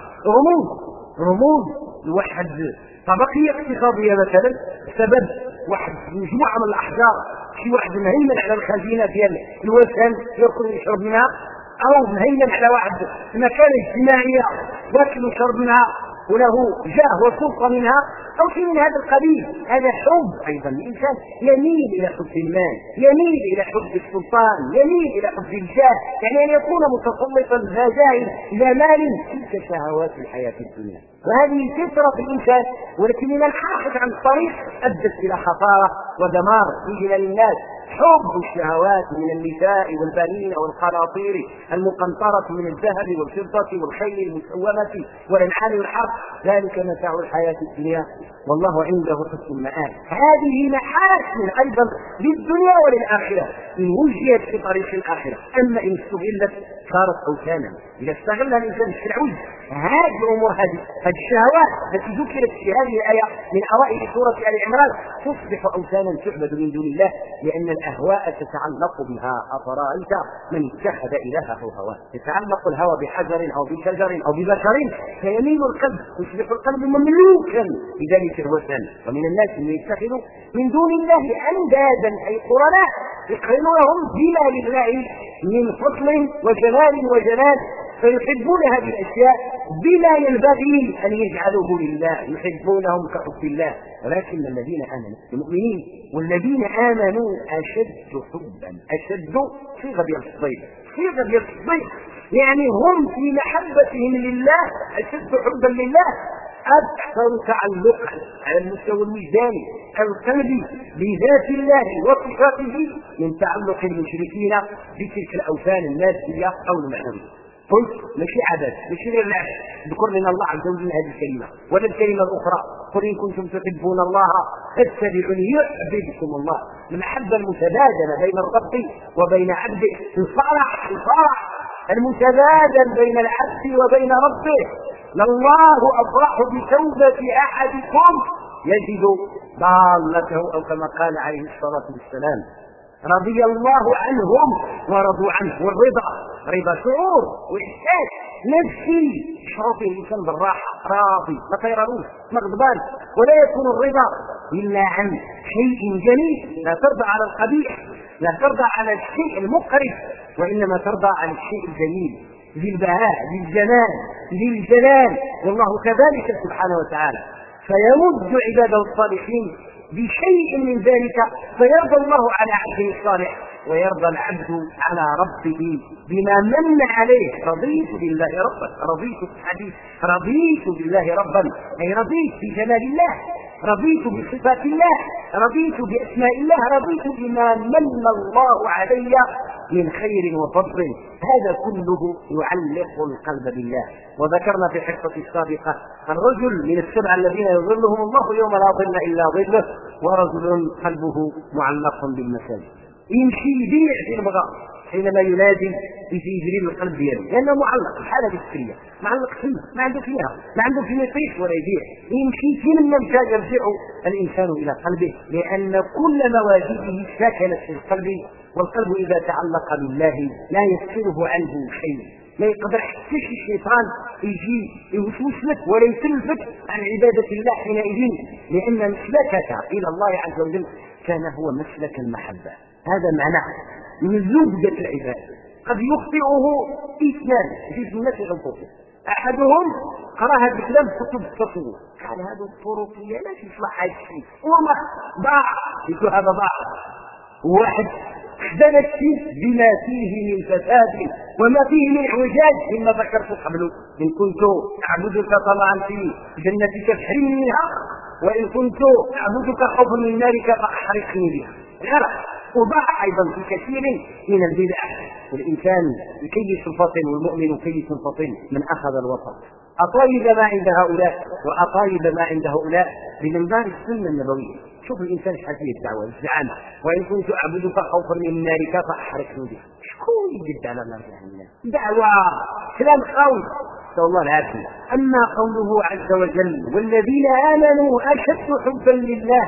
رموز لواحد طبقية اقتصادية مثلا بسبب واحد مجموعة من الأحجار، شي واحد مهيمن على الخزينة ديال الوثن يأكل ويشرب منها، أو مهيمن على واحد مكانة اجتماعية يأكل ويشرب منها وله جاه وسلطة منها أو شيء من هذا القبيل. هذا حب أيضا. الإنسان يميل إلى حب المال، يميل إلى حب السلطان، يميل إلى حب الجاه، يعني أن يكون متسلطا ذا جاه ذا مال. تلك شهوات الحياة الدنيا، وهذه فطرة الإنسان، ولكن من الحاحث عن الطريق أدت إلى خسارة ودمار في جلال الناس. حب الشهوات من النساء والبنين والقناطير المقنطرة من الذهب والفضة والخيل المسومة والأنعام والحرث، ذلك متاع الحياة الدنيا والله عنده حسن المآب. هذه محاسن أيضا للدنيا وللآخرة إن وجهت في طريق الآخرة، أما إن استغلت صارت أوثانا. إذا استغلها الإنسان في العوج هذه الأمور، هذه الشهوات التي ذكرت في هذه الآية من أوائل سورة آل عمران تصبح أوثانا تعبد من دون الله، لأن الأهواء تتعلق بها. أفرأيت من اتخذ إلهه هواه. يتعلق الهوى بحجر أو بشجر أو ببشر فيميل القلب، يصبح القلب مملوكا بذلك الوثن. ومن الناس من يتخذ من دون الله أندادا أي قرناء يقرنونهم بما لله من فضل وجلال وجلال، فيحبون هذه الأشياء بما ينبغي أن يجعلوه لله، يحبونهم كحب الله. ولكن الذين آمنوا المؤمنين والذين آمنوا أشد حبا، أشد صيغة بالتصديق، صيغة بالتصديق، يعني هم في محبتهم لله أشد حبا لله، أكثر تعلقا على المستوى الوجداني القلبي بذات الله وصفاته من تعلق المشركين بتلك الأوثان المادية أو المعنوية. قلت ماشي عدد، ماشي غير العدد. ذكر لنا الله عز وجل هذه الكلمة ولا الكلمة الأخرى، قل إن كنتم تحبون الله فاتبعوني يحببكم الله. المحبة المتبادلة بين الرب وبين عبده، الفرح المتبادل بين العبد وبين ربه. لله أفرح بتوبة أحدكم يجد ضالته، أو كما قال عليه الصلاة والسلام: رضي الله عنهم ورضوا عنه. والرضا رضا شعور وإحساس نفسي يشعر فيه الإنسان بالراحة، راضي ما تيرروش ما غضبان. ولا يكون الرضا إلا عن شيء جميل، لا ترضى على القبيح، لا ترضى على الشيء المقرف، وإنما ترضى على الشيء الجميل ذي البهاء ذي الجمال ذي الجلال. والله كذلك سبحانه وتعالى، فيمد عباده الصالحين بشيء من ذلك، فيرضى الله على عبده الصالح ويرضى العبد على ربه بما من عليه. رضيت بالله ربا، رضيت بالحديث، رضيت بالله ربا أي رضيت بجلال الله، رضيت بصفات الله، رضيت بأسماء الله، رضيت بما من الله علي من خير وفضل. هذا كله يعلق القلب بالله. وذكرنا في الحصة السابقة الرجل من السبعة الذين يظلهم الله يوم لا ظل إلا ظله، ورجل قلبه معلق بالمساجد، يمشي يبيع في المغار حينما ينادي يجري القلب دياله، لأنه معلق الحالة الفكرية، معلق فيه، ما عنده فيها، ما عنده في يطيح ولا يبيع، يمشي فين ما مشى يرجع الإنسان إلى قلبه، لأن كل مواجبه سكنت في القلب، والقلب إذا تعلق بالله لا يفصله عنه شيء. لا يقدر حتى الشيطان يجي يوسوس لك ولا يسلفك عن عبادة الله حينئذ، لأن مسلكك إلى الله عز وجل كان هو مسلك المحبة. هذا معناه من زبدة العبادة. قد يخطئه اثنان في سنة الغلطة، أحدهم قرأ هذا الكلام في كتب التصوف، قال هذا الطرقية لا تصلح هذا الشيء، وما ضاع، يقول هذا ضاع. واحد خدم الشيء بما فيه من فساد وما فيه من اعوجاج، مما ذكرت قبل: إن كنت أعبدك طمعا في جنتك فاحرمني منها، وإن كنت أعبدك خوفا من نارك فأحرقني بها. غرق وضاع أيضا في كثير من البدع. والإنسان يكيس الفطن، والمؤمن كيس الفطن من أخذ الوسط. أطيب ما عند هؤلاء وأطيب ما عند هؤلاء بمنظار السنة النبوية. شوف الإنسان حفيه الدعوة الزعامة: وإن كنت أعبدك خوفا من نارك فأحرقني بها. شكون يجد على نار جهنم؟ دعوة كلام خاوي، نسأل الله العافية. أما قوله عز وجل: والذين آمنوا أشد حبا لله،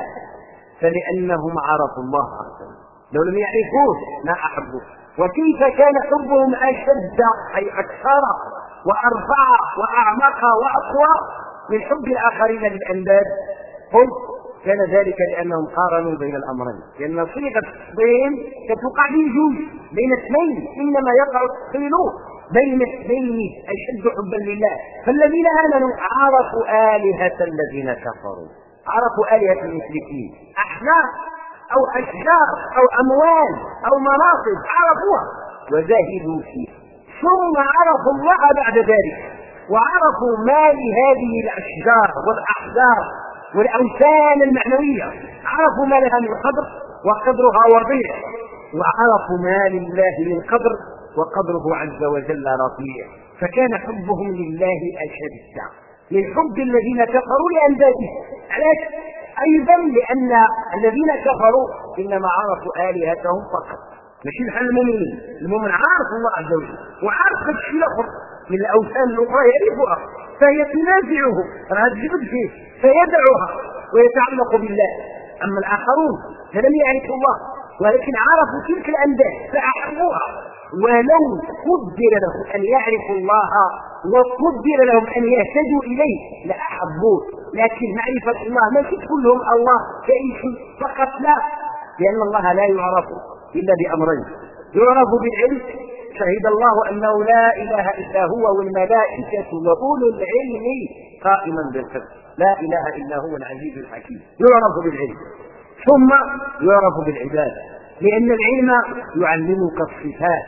فلأنهم عرفوا الله أكثر. لو لم يعرفوه ما أحبوه. وكيف كان حبهم أشد أي أكثر وأرفع وأعمق وأقوى من حب الآخرين للأنداد؟ قلت كان ذلك لأنهم قارنوا بين الأمرين، لأن صيغة التفضيل تتوقع بجوز بين اثنين، إنما يقع التفضيل بين اثنين أشد حبا لله. فالذين آمنوا عرفوا آلهة الذين كفروا، عرفوا آلهة المشركين، أحجار أو أشجار أو أموال أو مناصب عرفوها وزاهدوا فيها، ثم عرفوا الله بعد ذلك، وعرفوا ما لهذه الأشجار والأحجار والأوثان المعنوية، عرفوا ما لها من قدر وقدرها وضيع، وعرفوا ما لله من قدر وقدره عز وجل رفيع. فكان حبهم لله أشد من حب الذين كفروا لأنداده. علاش؟ أيضا لأن الذين كفروا إنما عرفوا آلهتهم فقط، ماشي بحال المؤمنين. المؤمن عارف الله عز وجل وعارف الشيء الآخر من الأوثان الأخرى يعرفها، فهي تنازعه، راه تجبد فيه فيدعوها ويتعلق بالله. أما الآخرون فلم يعرفوا الله ولكن عرفوا تلك الأنداد فأحبوها، ولو قدر لهم أن يعرفوا الله وقدر لهم أن يهتدوا إليه لأحبوه. لكن معرفة الله ما كلهم الله كيف فقط، لا، لأن الله لا يعرف إلا بأمرين: يعرف بالعلم، شهد الله أنه لا إله إلا هو والملائكة وأولو العلم قائما بالقسط، لا إله إلا هو العزيز الحكيم. يعرف بالعلم، ثم يعرف بالعبادة، لأن العلم يعلمك الصفات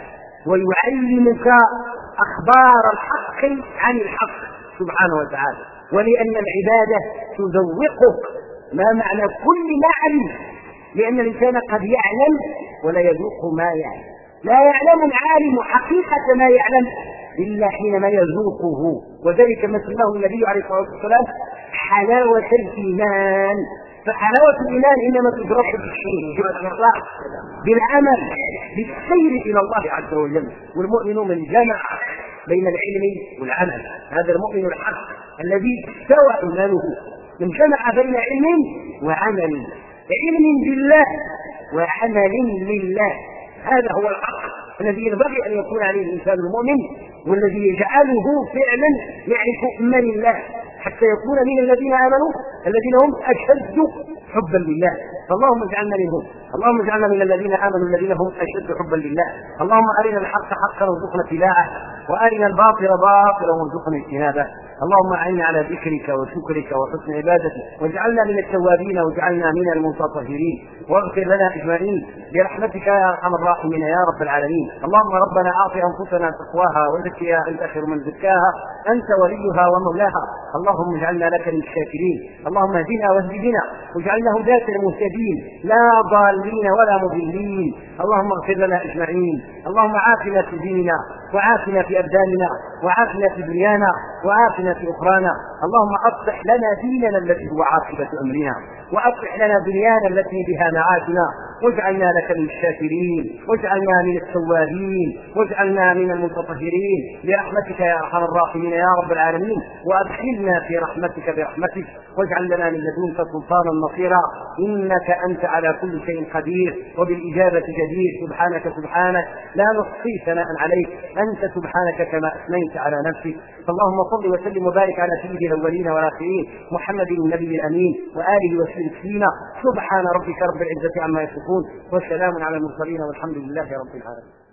ويعلمك أخبار الحق عن الحق سبحانه وتعالى، ولأن العبادة تذوقك ما معنى كل ما علم، لأن الإنسان قد يعلم ولا يذوق ما يعلم. لا يعلم العالم حقيقة ما يعلم إلا حينما يذوقه، وذلك ما سماه النبي عليه الصلاة والسلام حلاوة الإيمان. فحلاوة الإيمان إنما تدرك بالعمل بالسير إلى الله عز وجل. والمؤمن من جمع بين العلم والعمل، هذا المؤمن الحق الذي استوى إيمانه من جمع بين علم وعمل، علم بالله وعمل لله. هذا هو الحق الذي ينبغي أن يكون عليه الإنسان المؤمن، والذي يجعله فعلا يعرف من الله حتى يكون من الذين آمنوا الذين هم أشد حبا لله. فاللهم اجعلنا منهم، اللهم اجعلنا من الذين آمنوا الذين هم أشد حبا لله. اللهم أرنا الحق حقا وارزقنا اتباعه، وأرنا الباطل باطلا وارزقنا اجتنابه. اللهم أعنا على ذكرك وشكرك وحسن عبادتك، واجعلنا من التوابين واجعلنا من المتطهرين، واغفر لنا أجمعين برحمتك يا أرحم الراحمين يا رب العالمين. اللهم ربنا أعط أنفسنا تقواها وزكها أنت خير من زكاها، أنت وليها ومولاها. اللهم اجعلنا لك من الشاكرين. اللهم اهدنا واهد بنا واجعلنا هداة المهتدين لا ضالين ولا مضلين. اللهم اغفر لنا أجمعين. اللهم عافنا في ديننا وعافنا في أبداننا وعافنا في دنيانا وعافنا في أخرانا. اللهم أصلح لنا ديننا الذي هو عاقبة أمرنا، وأصلح لنا دنيانا التي بها معاشنا، واجعلنا لك من الشاكرين، واجعلنا من التوابين، واجعلنا من المتطهرين برحمتك يا أرحم الراحمين يا رب العالمين. وأدخلنا في رحمتك برحمتك، واجعل لنا من لدنك سلطانا نصيرا، إنك أنت على كل شيء قدير وبالإجابة جدير. سبحانك سبحانك لا نحصي ثناء عليك، أنت سبحانك كما أثنيت على نفسك. اللهم صل وسلم وبارك على سيد الأولين والآخرين محمد النبي الأمين وآله وسلم. سبحان ربك رب العزة عما يصفون، وسلام على المرسلين والحمد لله رب العالمين.